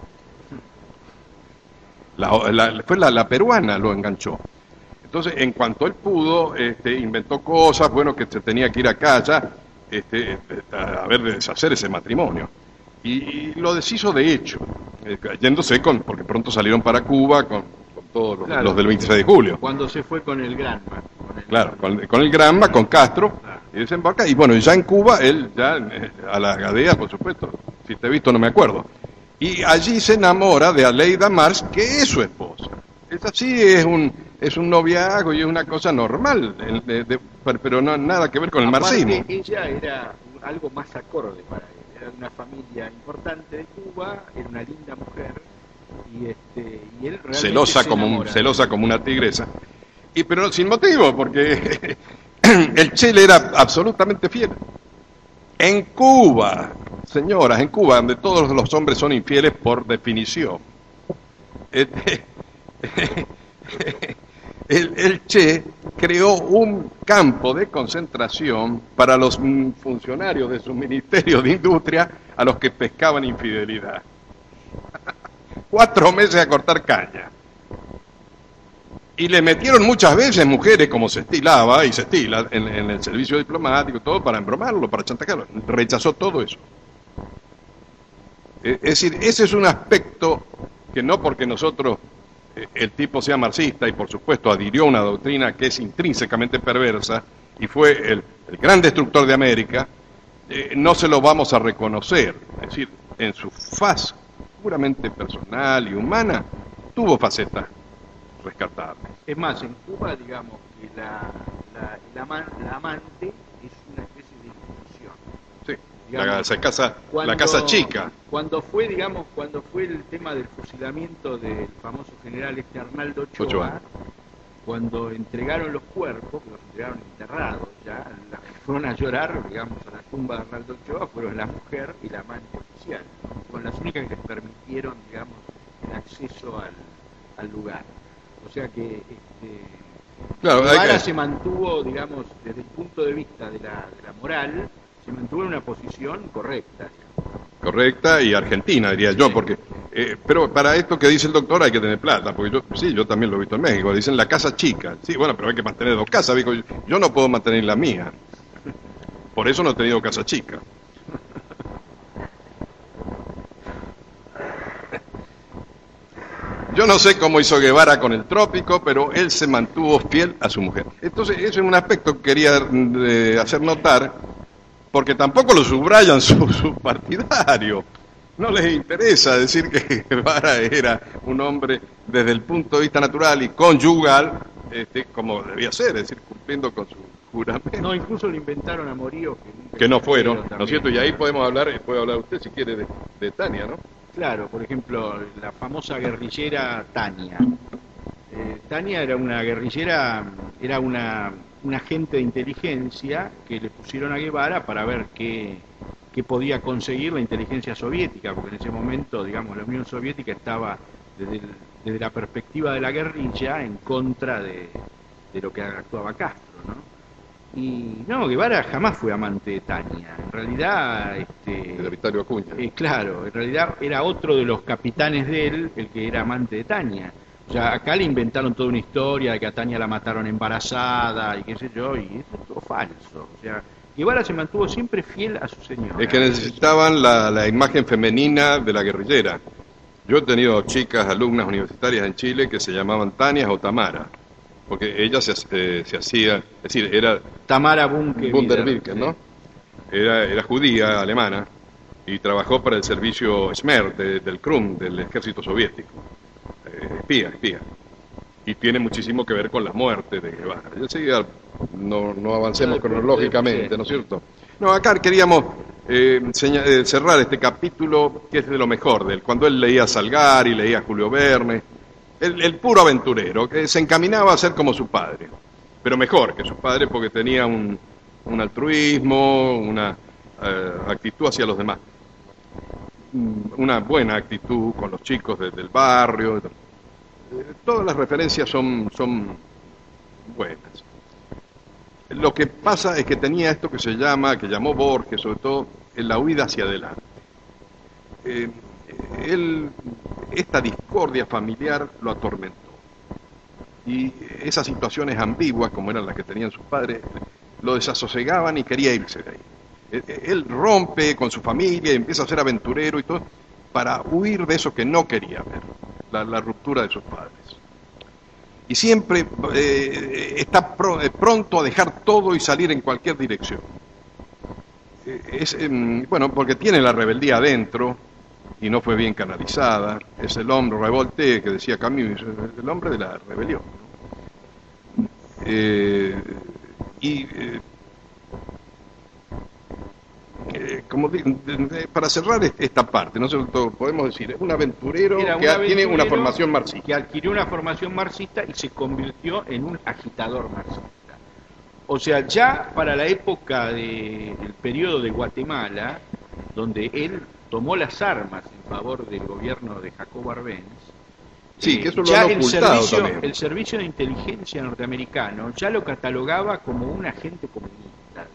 La, la, fue la, la peruana lo enganchó. Entonces, en cuanto él pudo, este, inventó cosas, bueno, que se tenía que ir acá, allá, este, a ver, de deshacer ese matrimonio. Y, y lo deshizo de hecho, eh, yéndose con, porque pronto salieron para Cuba con, con todos los, claro, los del veintiséis de julio. Cuando se fue con el Granma. Con el, claro, con, con el Granma, con Castro, claro. Y desembarca, y bueno, ya en Cuba, él ya, eh, a la Gadea, por supuesto, si te he visto no me acuerdo. Y allí se enamora de Aleida Marx, que es su esposa. Esa sí es un... es un noviazgo y es una cosa normal, de, de, pero no nada que ver con el Aparte, marxismo. Ella era algo más acorde para él, era de una familia importante de Cuba, era una linda mujer, y, este, y él realmente celosa se como enamora. un, celosa como una tigresa, y pero sin motivo, porque el Che le era absolutamente fiel. En Cuba, señoras, en Cuba, donde todos los hombres son infieles por definición, el, el, el Che creó un campo de concentración para los funcionarios de su Ministerio de Industria a los que pescaban infidelidad. Cuatro meses a cortar caña. Y le metieron muchas veces mujeres, como se estilaba y se estila en, en el servicio diplomático, todo para embromarlo, para chantajearlo. Rechazó todo eso. Es decir, ese es un aspecto que no porque nosotros, el tipo sea marxista y por supuesto adhirió a una doctrina que es intrínsecamente perversa y fue el, el gran destructor de América, eh, no se lo vamos a reconocer. Es decir, en su faz puramente personal y humana, tuvo facetas rescatables. Es más, en Cuba, digamos que la, la, el ama, la amante es una especie de institución. Sí, digamos, la, casa, cuando, la casa chica. Cuando fue, digamos, cuando fue el tema del fusilamiento del famoso general este Arnaldo Ochoa, Ochoa. Cuando entregaron los cuerpos, que los entregaron enterrados ya, las que fueron a llorar, digamos, a la tumba de Arnaldo Ochoa fueron la mujer y la amante oficial, ¿no? Fueron las únicas que les permitieron, digamos, el acceso al, al lugar. O sea que este, claro, Guevara que... se mantuvo, digamos, desde el punto de vista de la, de la moral, se mantuvo en una posición correcta. Digamos. Correcta y argentina, diría sí. yo, porque eh, pero para esto que dice el doctor hay que tener plata, porque yo sí, yo también lo he visto en México, dicen la casa chica. Sí, bueno, pero hay que mantener dos casas, digo, yo no puedo mantener la mía. Por eso no he tenido casa chica. Yo no sé cómo hizo Guevara con el trópico, pero él se mantuvo fiel a su mujer. Entonces, ese es un aspecto que quería eh, hacer notar, porque tampoco lo subrayan sus su partidarios. No les interesa decir que Guevara era un hombre desde el punto de vista natural y conyugal, este, como debía ser, es decir, cumpliendo con su juramento. No, incluso le inventaron amoríos que, que no fueron, ¿no es cierto? Y ahí podemos hablar, puede hablar usted si quiere de, de Tania, ¿no? Claro, por ejemplo, la famosa guerrillera Tania. Eh, Tania era una guerrillera, era una, una agente de inteligencia que le pusieron a Guevara para ver qué, qué podía conseguir la inteligencia soviética, porque en ese momento, digamos, la Unión Soviética estaba desde, el, desde la perspectiva de la guerrilla en contra de, de lo que actuaba Castro, ¿no? Y no, Guevara jamás fue amante de Tania. En realidad, este, de Vittorio Acuña. Eh, claro, en realidad era otro de los capitanes de él el que era amante de Tania. O sea, acá le inventaron toda una historia de que a Tania la mataron embarazada y qué sé yo, y eso es todo falso. O sea, Guevara se mantuvo siempre fiel a su señora. Es que necesitaban la, la imagen femenina de la guerrillera. Yo he tenido chicas, alumnas universitarias en Chile que se llamaban Tania o Tamara. Porque ella se, eh, se hacía, es decir, era Tamara Bunke Bunderwirken, ¿no? Era, era judía, alemana, y trabajó para el servicio Smer de, del Krum, del ejército soviético. Eh, espía, espía. Y tiene muchísimo que ver con la muerte de Guevara. Yo seguía, no, no avancemos cronológicamente, ¿no es cierto? No, acá queríamos eh, señal, eh, cerrar este capítulo que es de lo mejor de él, cuando él leía a Salgari, leía a Julio Verne. El, el puro aventurero, que se encaminaba a ser como su padre, pero mejor que su padre porque tenía un, un altruismo, una eh, actitud hacia los demás, una buena actitud con los chicos de, del barrio. Eh, todas las referencias son, son buenas. Lo que pasa es que tenía esto que se llama, que llamó Borges, sobre todo, en la huida hacia adelante. Eh, él... Esta discordia familiar lo atormentó. Y esas situaciones ambiguas, como eran las que tenían sus padres, lo desasosegaban y quería irse de ahí. Él rompe con su familia y empieza a ser aventurero y todo, para huir de eso que no quería ver, la, la ruptura de sus padres. Y siempre eh, está pro, eh, pronto a dejar todo y salir en cualquier dirección. Eh, es, eh, bueno, porque tiene la rebeldía adentro, y no fue bien canalizada. Es el hombre revolte que decía Camus, el hombre de la rebelión, ¿no? Eh, y eh, eh, como de, de, de, para cerrar esta parte, ¿no? Podemos decir, es un aventurero Era un que aventurero tiene una formación marxista. Que adquirió una formación marxista y se convirtió en un agitador marxista. O sea, ya para la época de- del periodo de Guatemala, donde él tomó las armas en favor del gobierno de Jacobo Arbenz, Sí, eh, que eso lo ya han el ocultado servicio, también. el servicio de inteligencia norteamericano ya lo catalogaba como un agente comunista.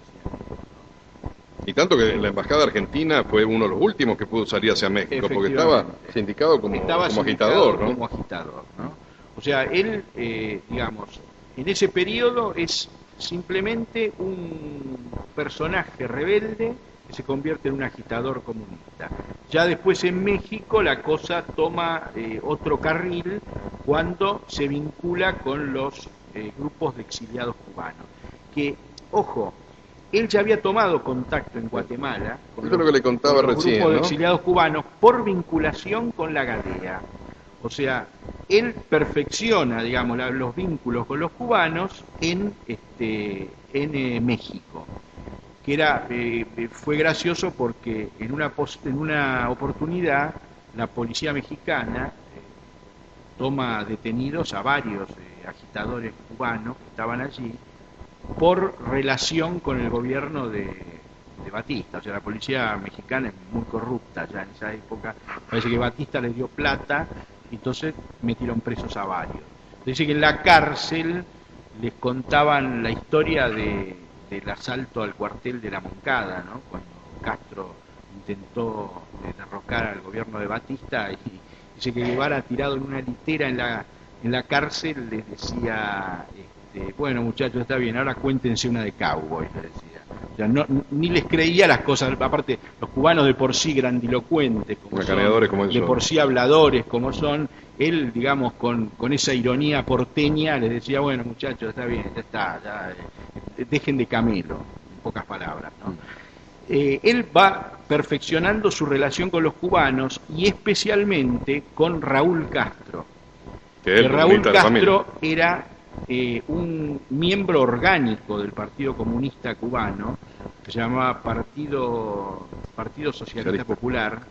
Y tanto que la embajada argentina fue uno de los últimos que pudo salir hacia México, porque estaba Efectivamente. sindicado como, Estaba como sindicado agitador, ¿no? como agitador, ¿no? O sea, él, eh, digamos, en ese periodo es simplemente un personaje rebelde que se convierte en un agitador comunista. Ya después en México la cosa toma eh, otro carril cuando se vincula con los eh, grupos de exiliados cubanos. Que, ojo, él ya había tomado contacto en Guatemala con Eso es lo que le contaba con los recién, grupos de ¿no? exiliados cubanos por vinculación con la GADEA. O sea, él perfecciona, digamos, la- los vínculos con los cubanos en este en eh, México, que era eh, eh, fue gracioso porque en una pos- en una oportunidad la policía mexicana eh, toma detenidos a varios eh, agitadores cubanos que estaban allí por relación con el gobierno de, de Batista. O sea, la policía mexicana es muy corrupta ya en esa época. Parece que Batista les dio plata y entonces metieron presos a varios. Dice que en la cárcel les contaban la historia de, del asalto al cuartel de la Moncada, ¿no? Cuando Castro intentó eh, derrocar al gobierno de Batista, y dice que Guevara, tirado en una litera en la, en la cárcel, les decía... Este, bueno, muchachos, está bien, ahora cuéntense una de cowboy, le decía. O sea, no, ni les creía las cosas, aparte, los cubanos de por sí grandilocuentes, como Macaneadores son, como de son. por sí habladores, como son, él, digamos, con, con esa ironía porteña, les decía, bueno, muchachos, está bien, ya está, ya, eh, dejen de camelo, en pocas palabras, ¿no? Eh, él va perfeccionando su relación con los cubanos y especialmente con Raúl Castro. Que es Que el Raúl comunista de la Castro familia. era eh, un miembro orgánico del Partido Comunista Cubano, que se llamaba Partido, Partido Socialista Socialista. Popular,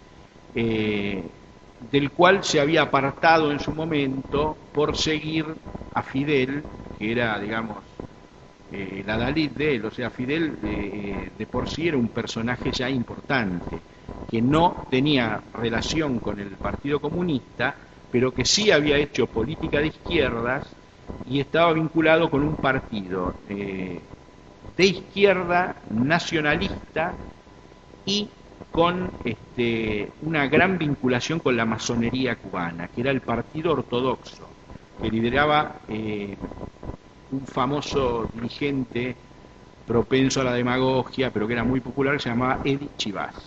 eh, del cual se había apartado en su momento por seguir a Fidel, que era, digamos, eh, la Dalit de él. O sea, Fidel eh, de por sí era un personaje ya importante, que no tenía relación con el Partido Comunista, pero que sí había hecho política de izquierdas y estaba vinculado con un partido eh, de izquierda nacionalista y con este, una gran vinculación con la masonería cubana, que era el Partido Ortodoxo, que lideraba eh, un famoso dirigente propenso a la demagogia, pero que era muy popular, que se llamaba Eddie Chivas.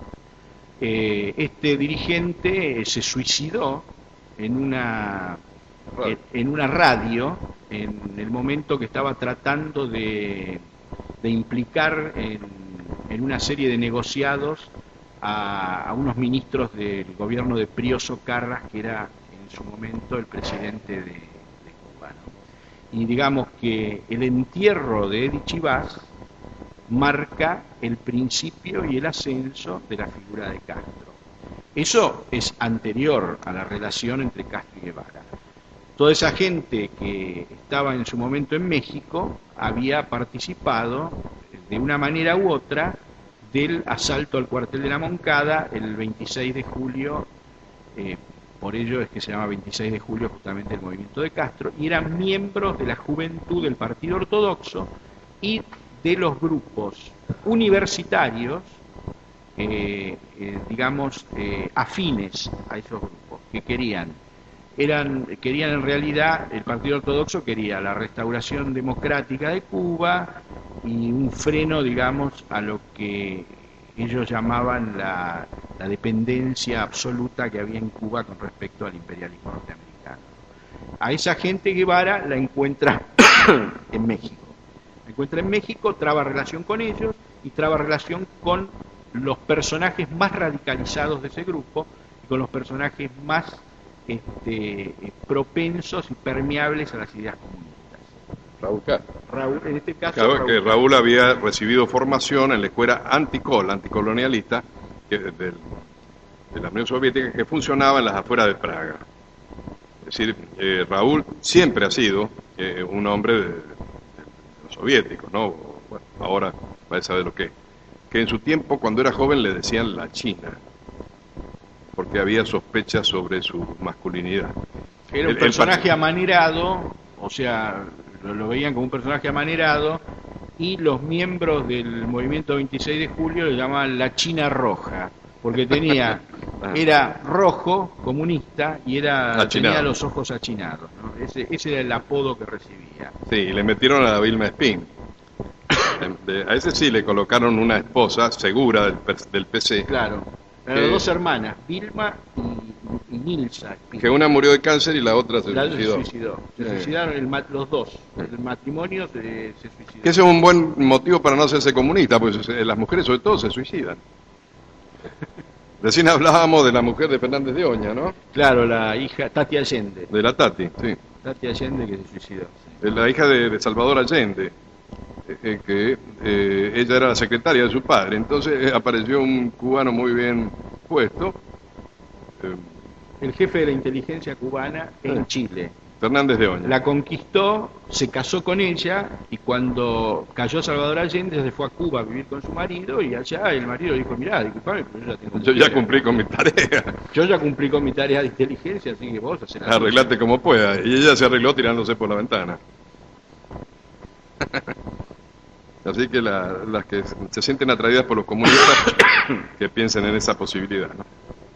Eh, este dirigente se suicidó en una, en, en una radio en el momento que estaba tratando de, de implicar en, en una serie de negociados a, a unos ministros del gobierno de Prioso Carras, que era en su momento el presidente de, de Cuba, ¿no? Y digamos que el entierro de Eddie Chivas marca el principio y el ascenso de la figura de Castro. Eso es anterior a la relación entre Castro y Guevara. Toda esa gente que estaba en su momento en México había participado de una manera u otra del asalto al cuartel de la Moncada el veintiséis de julio, eh, por ello es que se llama veintiséis de julio justamente el movimiento de Castro, y eran miembros de la juventud del Partido Ortodoxo y de los grupos universitarios, eh, eh, digamos, eh, afines a esos grupos, que querían, eran, querían en realidad, el Partido Ortodoxo quería la restauración democrática de Cuba y un freno, digamos, a lo que ellos llamaban la, la dependencia absoluta que había en Cuba con respecto al imperialismo norteamericano. A esa gente Guevara la encuentra en México. La encuentra en México, traba relación con ellos y traba relación con los personajes más radicalizados de ese grupo y con los personajes más este, propensos y permeables a las ideas comunistas. Raúl Castro. Raúl, en este caso, Claro, Raúl, que Raúl había recibido formación en la escuela anticol, anticolonialista, que, del, de la Unión Soviética, que funcionaba en las afueras de Praga. Es decir, eh, Raúl siempre ha sido eh, un hombre de, de los soviéticos, ¿no? Bueno, ahora va a saber lo que es. Que en su tiempo, cuando era joven, le decían la China, porque había sospechas sobre su masculinidad. Era un El- el personaje part- amanerado, o sea, lo, lo veían como un personaje amanerado, y los miembros del movimiento veintiséis de julio le llamaban la China Roja, porque tenía, Ah. era rojo, comunista, y era Achinado. tenía los ojos achinados, ¿no? Ese, ese era el apodo que recibía. Sí, y le metieron a la Vilma Espín. De- a ese sí le colocaron una esposa segura del, P- del P C, Claro, Que- eran dos hermanas, Vilma y, y Nilsa. que una murió de cáncer y la otra se La otra suicidó. se suicidó. Se Sí. suicidaron el ma- los dos. El matrimonio se, se suicidó. Que ese es un buen motivo para no hacerse comunista, pues eh, las mujeres sobre todo se suicidan. Recién hablábamos de la mujer de Fernández de Oña, ¿no? Claro, la hija, Tati Allende. De la Tati, sí. Tati Allende que se suicidó. De la hija de, de Salvador Allende, eh, eh, que eh, ella era la secretaria de su padre. Entonces eh, apareció un cubano muy bien puesto, eh, El jefe de la inteligencia cubana en Chile. Fernández de Oña. La conquistó, se casó con ella y cuando cayó Salvador Allende se fue a Cuba a vivir con su marido y allá el marido dijo, mirá, disculpame, pero yo ya tengo Yo ya cumplí con mi tarea, Yo ya cumplí con mi tarea de inteligencia, así que vos hacés la arreglate como pueda. Y ella se arregló tirándose por la ventana. Así que la- las que se sienten atraídas por los comunistas, que piensen en esa posibilidad, ¿no?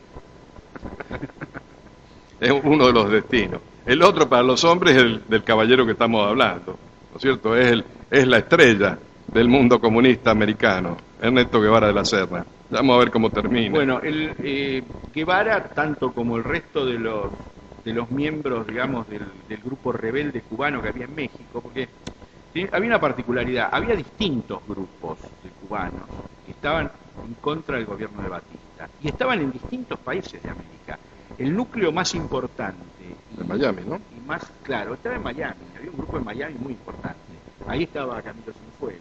Es uno de los destinos. El otro para los hombres es el del caballero que estamos hablando, ¿no es cierto? Es, el, es la estrella del mundo comunista americano, Ernesto Guevara de la Serna. Vamos a ver cómo termina. Bueno, el eh, Guevara, tanto como el resto de los de los miembros, digamos, del, del grupo rebelde cubano que había en México, porque ¿sí? había una particularidad, había distintos grupos de cubanos que estaban en contra del gobierno de Batista y estaban en distintos países de América. El núcleo más importante En Miami, ¿no? y más claro estaba en Miami, había un grupo en Miami muy importante. Ahí estaba Camilo Cienfuegos.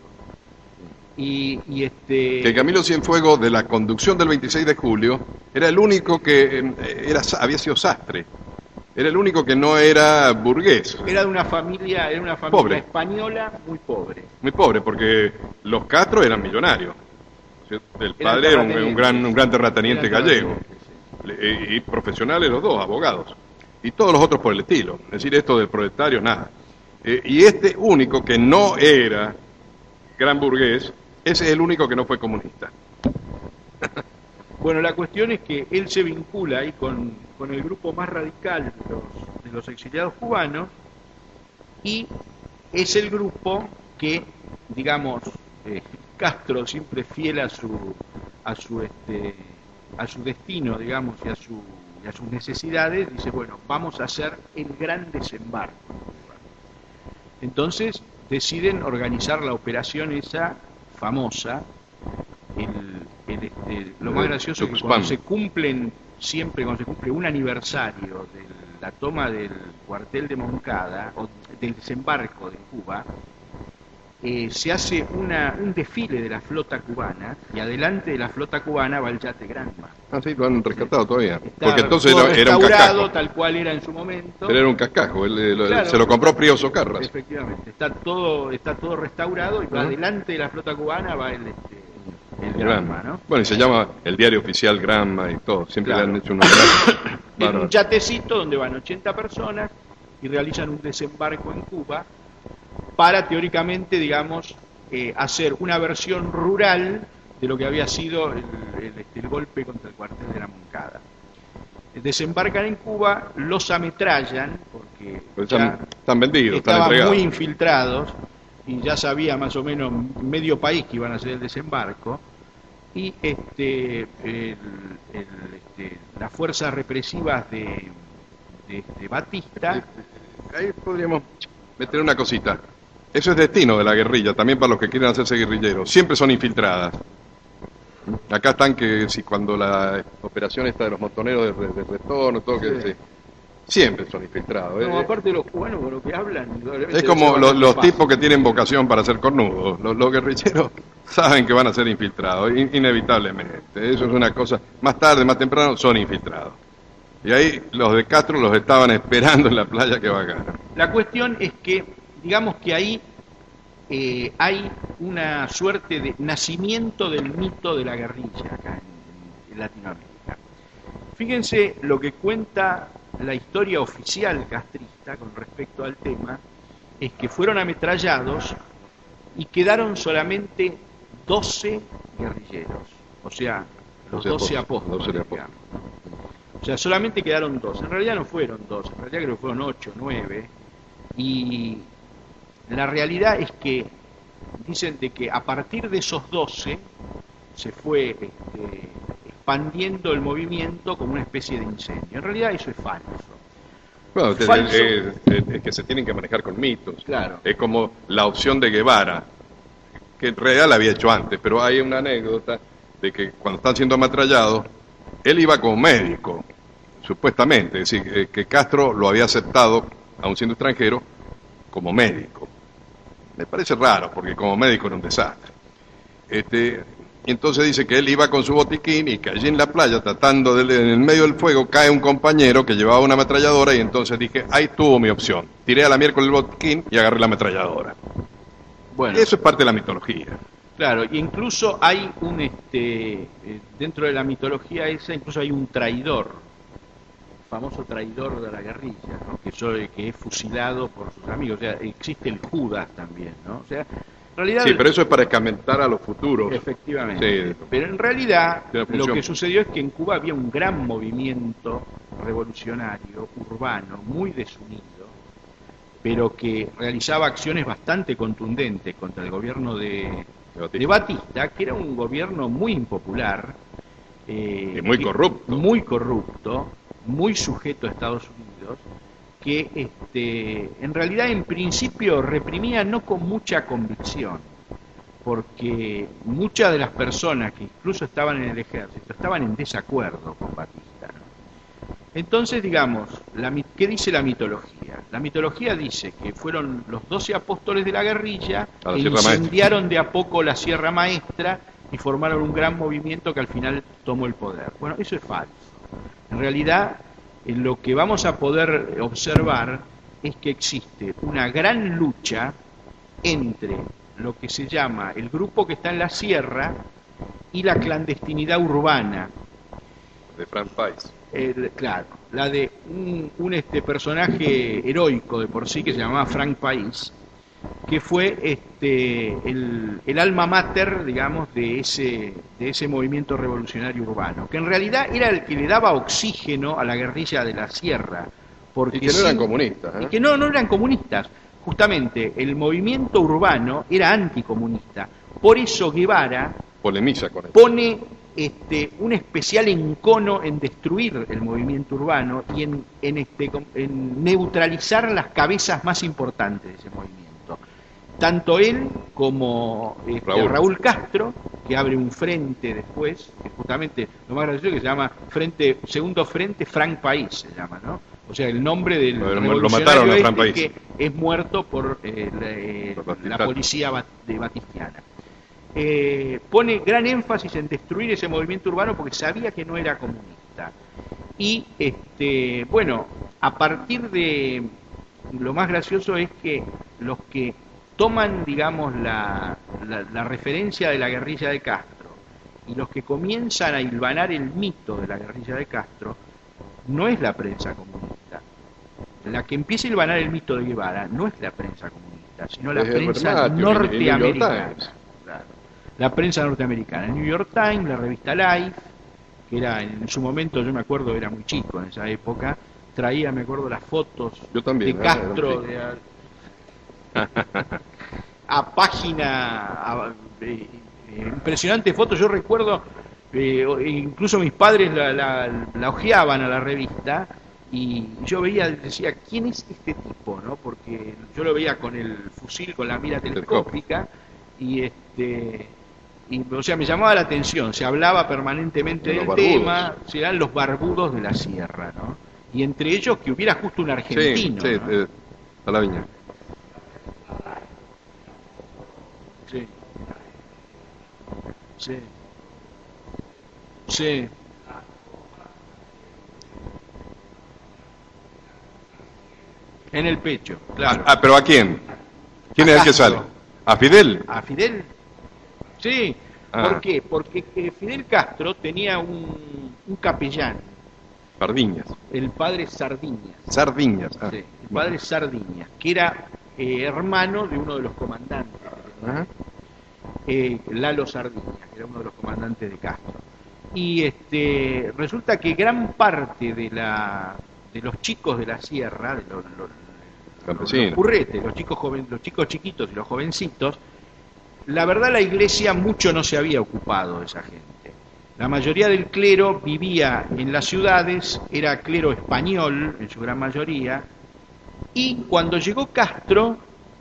Y, y este Que Camilo Cienfuegos, de la conducción del veintiséis de julio, era el único que eh, era, había sido sastre. Era el único que no era burgués. era de una familia, era una familia Pobre. española muy pobre. Muy pobre, porque los Castro eran millonarios. ¿Sí? El Eran padre era un, un terratenientes. gran, un gran terrateniente Eran gallego. terratenientes, sí. Le- Y, y profesionales los dos, abogados. Y todos los otros por el estilo. Es decir, esto del proletario, nada. Eh, y este único que no era gran burgués, ese es el único que no fue comunista. Bueno, la cuestión es que él se vincula ahí con, con el grupo más radical de los, de los exiliados cubanos y es el grupo que, digamos, eh, Castro, siempre fiel a su a su este a su destino, digamos, y a su y a sus necesidades, dice, bueno, vamos a hacer el gran desembarco. Entonces deciden organizar la operación esa famosa. El, el, este, lo más gracioso es que cuando se cumplen, siempre cuando se cumple un aniversario de la toma del cuartel de Moncada, o del desembarco de Cuba, eh, se hace una, un desfile de la flota cubana, y adelante de la flota cubana va el yate Granma. Ah, sí, lo han rescatado todavía. Está Porque entonces todo era, era un restaurado cascajo. tal cual era en su momento. Pero era un cascajo. Él, él, Claro. se lo compró Prioso Carras. Efectivamente, está todo, está todo restaurado y va Ajá. adelante de la flota cubana va el, este, el Granma, Granma, ¿no? Bueno, y se llama el diario oficial Granma y todo. Siempre Claro. le han hecho unos grandes. Es Bárbaro. un yatecito donde van ochenta personas y realizan un desembarco en Cuba para, teóricamente, digamos, eh, hacer una versión rural de lo que había sido el, el, este, el golpe contra el cuartel de la Moncada. Desembarcan en Cuba, los ametrallan, porque Pues ya están, están vendidos, están estaban entregados. muy infiltrados y ya sabía más o menos medio país que iban a hacer el desembarco. Y este, el- el- este, las fuerzas represivas de, de, este, Batista, Ahí podríamos meter una cosita. Eso es destino de la guerrilla, también para los que quieren hacerse guerrilleros. Siempre son infiltradas. Acá están que si cuando la operación esta de los montoneros de, re- de retorno, todo que Sí. se- siempre son infiltrados. no, Eh, aparte de los cubanos con lo que hablan, indudablemente es como se van los, a los paz. tipos que tienen vocación para ser cornudos. Los, los guerrilleros saben que van a ser infiltrados, in- inevitablemente. Eso es una cosa. Más tarde, más temprano, son infiltrados. Y ahí los de Castro los estaban esperando en la playa que bacana. La cuestión es que, digamos que ahí eh, hay una suerte de nacimiento del mito de la guerrilla acá en, en Latinoamérica. Fíjense lo que cuenta la historia oficial castrista con respecto al tema, es que fueron ametrallados y quedaron solamente doce guerrilleros, o sea, los doce apóstoles, digamos, ¿no? O sea, solamente quedaron dos. En realidad no fueron dos, en realidad creo que fueron ocho, nueve. Y la realidad es que dicen de que a partir de esos doce se fue este, expandiendo el movimiento como una especie de incendio. En realidad eso es falso. Bueno, Falso. Es, es, es que se tienen que manejar con mitos. Claro. Es como la opción de Guevara, que en realidad la había hecho antes, pero hay una anécdota de que cuando están siendo ametrallados, él iba como médico, supuestamente, es decir, que Castro lo había aceptado, aun siendo extranjero, como médico. Me parece raro, porque como médico era un desastre. Este, y entonces dice que él iba con su botiquín y que allí en la playa, tratando de, en el medio del fuego, cae un compañero que llevaba una ametralladora y entonces dije, ahí tuvo mi opción. Tiré a la miércoles el botiquín y agarré la ametralladora. Bueno, eso es parte de la mitología. Claro, y incluso hay un, este, eh, dentro de la mitología esa, incluso hay un traidor, famoso traidor de la guerrilla, ¿no? que, so, que es fusilado por sus amigos. O sea, existe el Judas también, ¿no? O sea, en realidad, sí, pero eso es para escamentar a los futuros. Efectivamente. Sí. Pero en realidad lo que sucedió es que en Cuba había un gran movimiento revolucionario, urbano, muy desunido, pero que realizaba acciones bastante contundentes contra el gobierno de, de Batista, que era un gobierno muy impopular. Eh, y muy corrupto. Muy corrupto, muy sujeto a Estados Unidos, que este, en realidad en principio reprimía no con mucha convicción, porque muchas de las personas que incluso estaban en el ejército estaban en desacuerdo con Batista, ¿no? Entonces, digamos, la, ¿qué dice la mitología? La mitología dice que fueron los doce apóstoles de la guerrilla que incendiaron de a poco la Sierra Maestra y formaron un gran movimiento que al final tomó el poder. Bueno, eso es falso. En realidad, lo que vamos a poder observar es que existe una gran lucha entre lo que se llama el grupo que está en la sierra y la clandestinidad urbana. De Frank Pais. El, claro, la de un, un este personaje heroico de por sí que se llamaba Frank Pais, que fue este el, el alma mater, digamos, de ese de ese movimiento revolucionario urbano, que en realidad era el que le daba oxígeno a la guerrilla de la sierra, porque y que no sin, eran comunistas, ¿eh? y que no no eran comunistas. Justamente el movimiento urbano era anticomunista, por eso Guevara polemiza con él. Pone este un especial encono en destruir el movimiento urbano y en en este en neutralizar las cabezas más importantes de ese movimiento. Tanto él como este, Raúl. Raúl Castro, que abre un frente después, que justamente lo más gracioso es que se llama frente, segundo frente Frank Pais, se llama, ¿no? O sea, el nombre del lo, lo mataron a Frank Pais, que es muerto por eh, la, eh, la policía bat, de Batistiana. Eh, pone gran énfasis en destruir ese movimiento urbano porque sabía que no era comunista. Y, este, bueno, a partir de... Lo más gracioso es que los que toman, digamos, la, la, la referencia de la guerrilla de Castro y los que comienzan a hilvanar el mito de la guerrilla de Castro no es la prensa comunista. La que empieza a hilvanar el mito de Guevara no es la prensa comunista, sino la es prensa norteamericana. Claro. La prensa norteamericana. El New York Times, la revista Life, que era en su momento, yo me acuerdo, era muy chico en esa época, traía, me acuerdo, las fotos yo también, de Castro de, a, a página a, eh, impresionante fotos. Yo recuerdo eh, incluso mis padres la, la, la hojeaban a la revista y yo veía, decía, ¿quién es este tipo? ¿No? Porque yo lo veía con el fusil, con la mira telescópica y este y, o sea, me llamaba la atención, se hablaba permanentemente del tema, eran los barbudos de la sierra, ¿no? Y entre ellos que hubiera justo un argentino. Sí, sí, ¿no? eh, a la viña. Sí. Sí. Sí. En el pecho, claro. Ah, pero ¿a quién? ¿Quién a es el que Castro. sale? ¿A Fidel? ¿A Fidel? Sí. Ah. ¿Por qué? Porque eh, Fidel Castro tenía un, un capellán, Sardiñas. el padre Sardiñas. Sardiñas. Ah. Sí, el padre Sardiñas, que era eh, hermano de uno de los comandantes, Ajá. eh, Lalo Sardiñas, que era uno de los comandantes de Castro. Y este, resulta que gran parte de la de los chicos de la sierra, de los, los, Campesinos. los curretes, los chicos joven, los chicos chiquitos y los jovencitos, la verdad la iglesia mucho no se había ocupado de esa gente. La mayoría del clero vivía en las ciudades, era clero español en su gran mayoría, y cuando llegó Castro,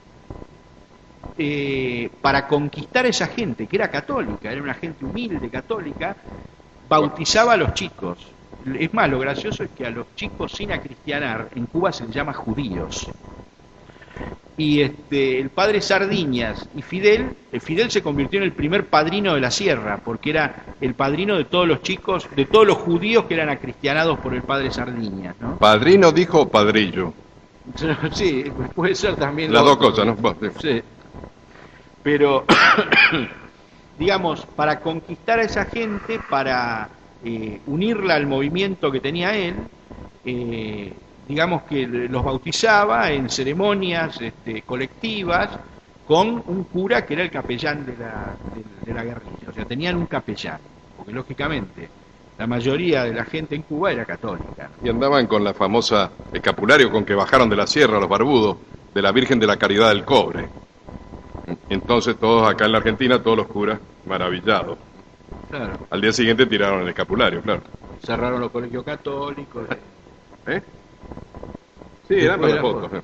eh, para conquistar a esa gente, que era católica, era una gente humilde, católica, bautizaba a los chicos. Es más, lo gracioso es que a los chicos sin acristianar, en Cuba se les llama judíos. Y este, el padre Sardiñas y Fidel, eh, Fidel se convirtió en el primer padrino de la sierra, porque era el padrino de todos los chicos, de todos los judíos que eran acristianados por el padre Sardiñas, ¿no? ¿Padrino dijo o padrillo? Sí, puede ser también. Las lo dos otro. cosas, ¿no? Sí. Pero, digamos, para conquistar a esa gente, para eh, unirla al movimiento que tenía él, eh, digamos que los bautizaba en ceremonias este, colectivas con un cura que era el capellán de la, de, de la guerrilla. O sea, tenían un capellán, porque lógicamente la mayoría de la gente en Cuba era católica. Y andaban con la famosa escapulario con que bajaron de la sierra los barbudos de la Virgen de la Caridad del Cobre. Entonces todos acá en la Argentina, todos los curas maravillados. Claro. Al día siguiente tiraron el escapulario, claro. Cerraron los colegios católicos. ¿Eh? Sí, eran las Después fotos. la ¿eh?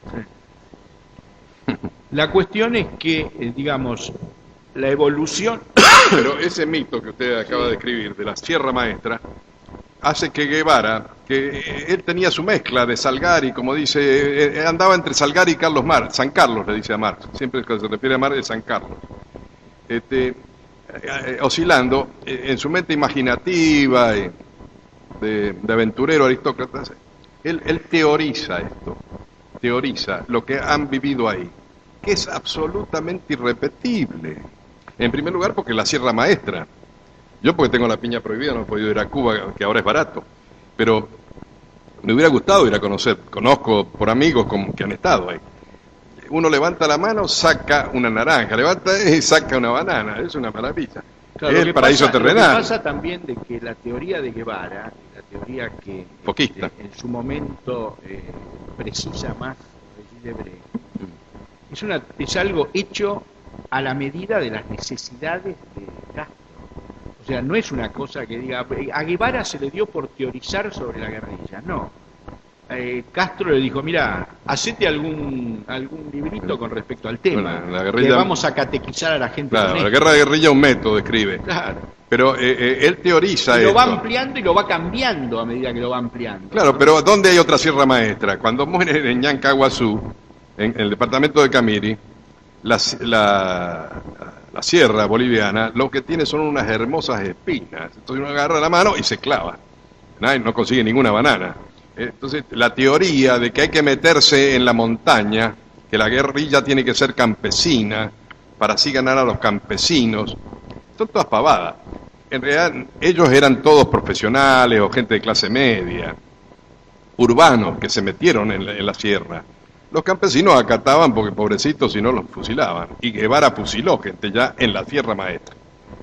Sí. La cuestión es que, eh, digamos, la evolución... Pero ese mito que usted acaba de escribir de la Sierra Maestra hace que Guevara, que eh, él tenía su mezcla de Salgari, como dice, eh, eh, andaba entre Salgari y Carlos Marx, San Carlos le dice a Marx, siempre que se refiere a Marx es San Carlos, este, eh, eh, oscilando eh, en su mente imaginativa eh, de, de aventurero aristócrata, él, él teoriza esto, teoriza lo que han vivido ahí, que es absolutamente irrepetible. En primer lugar porque la Sierra Maestra, yo porque tengo la piña prohibida no he podido ir a Cuba, que ahora es barato, pero me hubiera gustado ir a conocer, conozco por amigos como que han estado ahí. Uno levanta la mano, saca una naranja, levanta y saca una banana, es una maravilla. Claro, es el paraíso pasa, terrenal. Lo que pasa también de que la teoría de Guevara, la teoría que Foquista. este, en su momento eh, precisa más de Debré, es, una, es algo hecho a la medida de las necesidades de Castro. O sea, no es una cosa que diga, a Guevara se le dio por teorizar sobre la guerrilla, no. Eh, Castro le dijo, mira, hacete algún algún librito con respecto al tema, Bueno, la guerrilla- que vamos a catequizar a la gente. Claro, con la esto. guerra de guerrilla es un método, escribe. Claro. Pero eh, eh, él teoriza Y lo esto. va ampliando y lo va cambiando a medida que lo va ampliando. Claro, pero ¿dónde hay otra Sierra Maestra? Cuando muere en Ñancahuazú, en, en el departamento de Camiri, la, la, la sierra boliviana, lo que tiene son unas hermosas espinas. Entonces uno agarra la mano y se clava. Nadie no consigue ninguna banana. Entonces la teoría de que hay que meterse en la montaña, que la guerrilla tiene que ser campesina, para así ganar a los campesinos, son todas pavadas. En realidad ellos eran todos profesionales o gente de clase media, urbanos que se metieron en la, en la sierra. Los campesinos acataban porque pobrecitos si no los fusilaban. Y Guevara fusiló gente ya en la Sierra Maestra.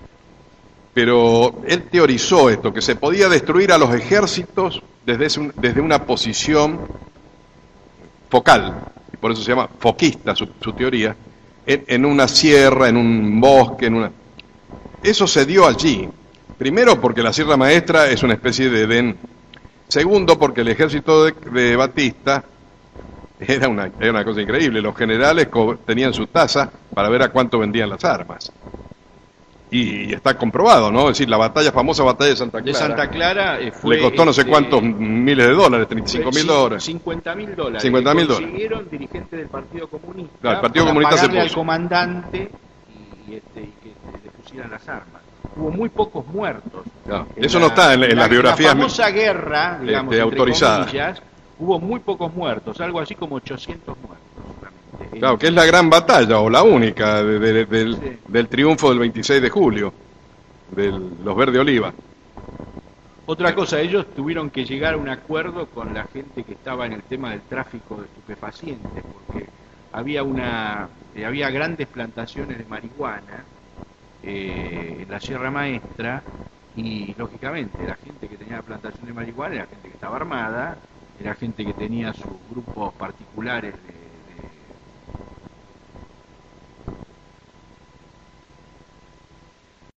Pero él teorizó esto, que se podía destruir a los ejércitos desde, un, desde una posición focal, y por eso se llama foquista su, su teoría, en, en una sierra, en un bosque, en una... Eso se dio allí. Primero porque la Sierra Maestra es una especie de Edén. Segundo porque el ejército de, de Batista era una, era una cosa increíble. Los generales tenían su tasa para ver a cuánto vendían las armas. Y, y está comprobado, ¿no? Es decir, la batalla, famosa batalla de Santa Clara. De Santa Clara eh, fue... Le costó no sé este, cuántos miles de dólares, treinta y cinco mil dólares. cincuenta mil dólares. cincuenta mil dólares. Consiguieron dirigentes del Partido Comunista. Claro, el Partido para Comunista se pagarle al puso. comandante y, este, y que le pusieran las armas. Hubo muy pocos muertos. No, eso no está en, en las biografías. En la famosa guerra, digamos, este, entre autorizadas. comillas, hubo muy pocos muertos, algo así como ochocientos muertos solamente. Claro, que es la gran batalla, o la única, de, de, del, Sí. del triunfo del veintiséis de julio, de los Verde Oliva. Otra cosa, ellos tuvieron que llegar a un acuerdo con la gente que estaba en el tema del tráfico de estupefacientes, porque había una eh, había grandes plantaciones de marihuana eh, en la Sierra Maestra, y lógicamente la gente que tenía la plantación de marihuana era gente que estaba armada, era gente que tenía sus grupos particulares de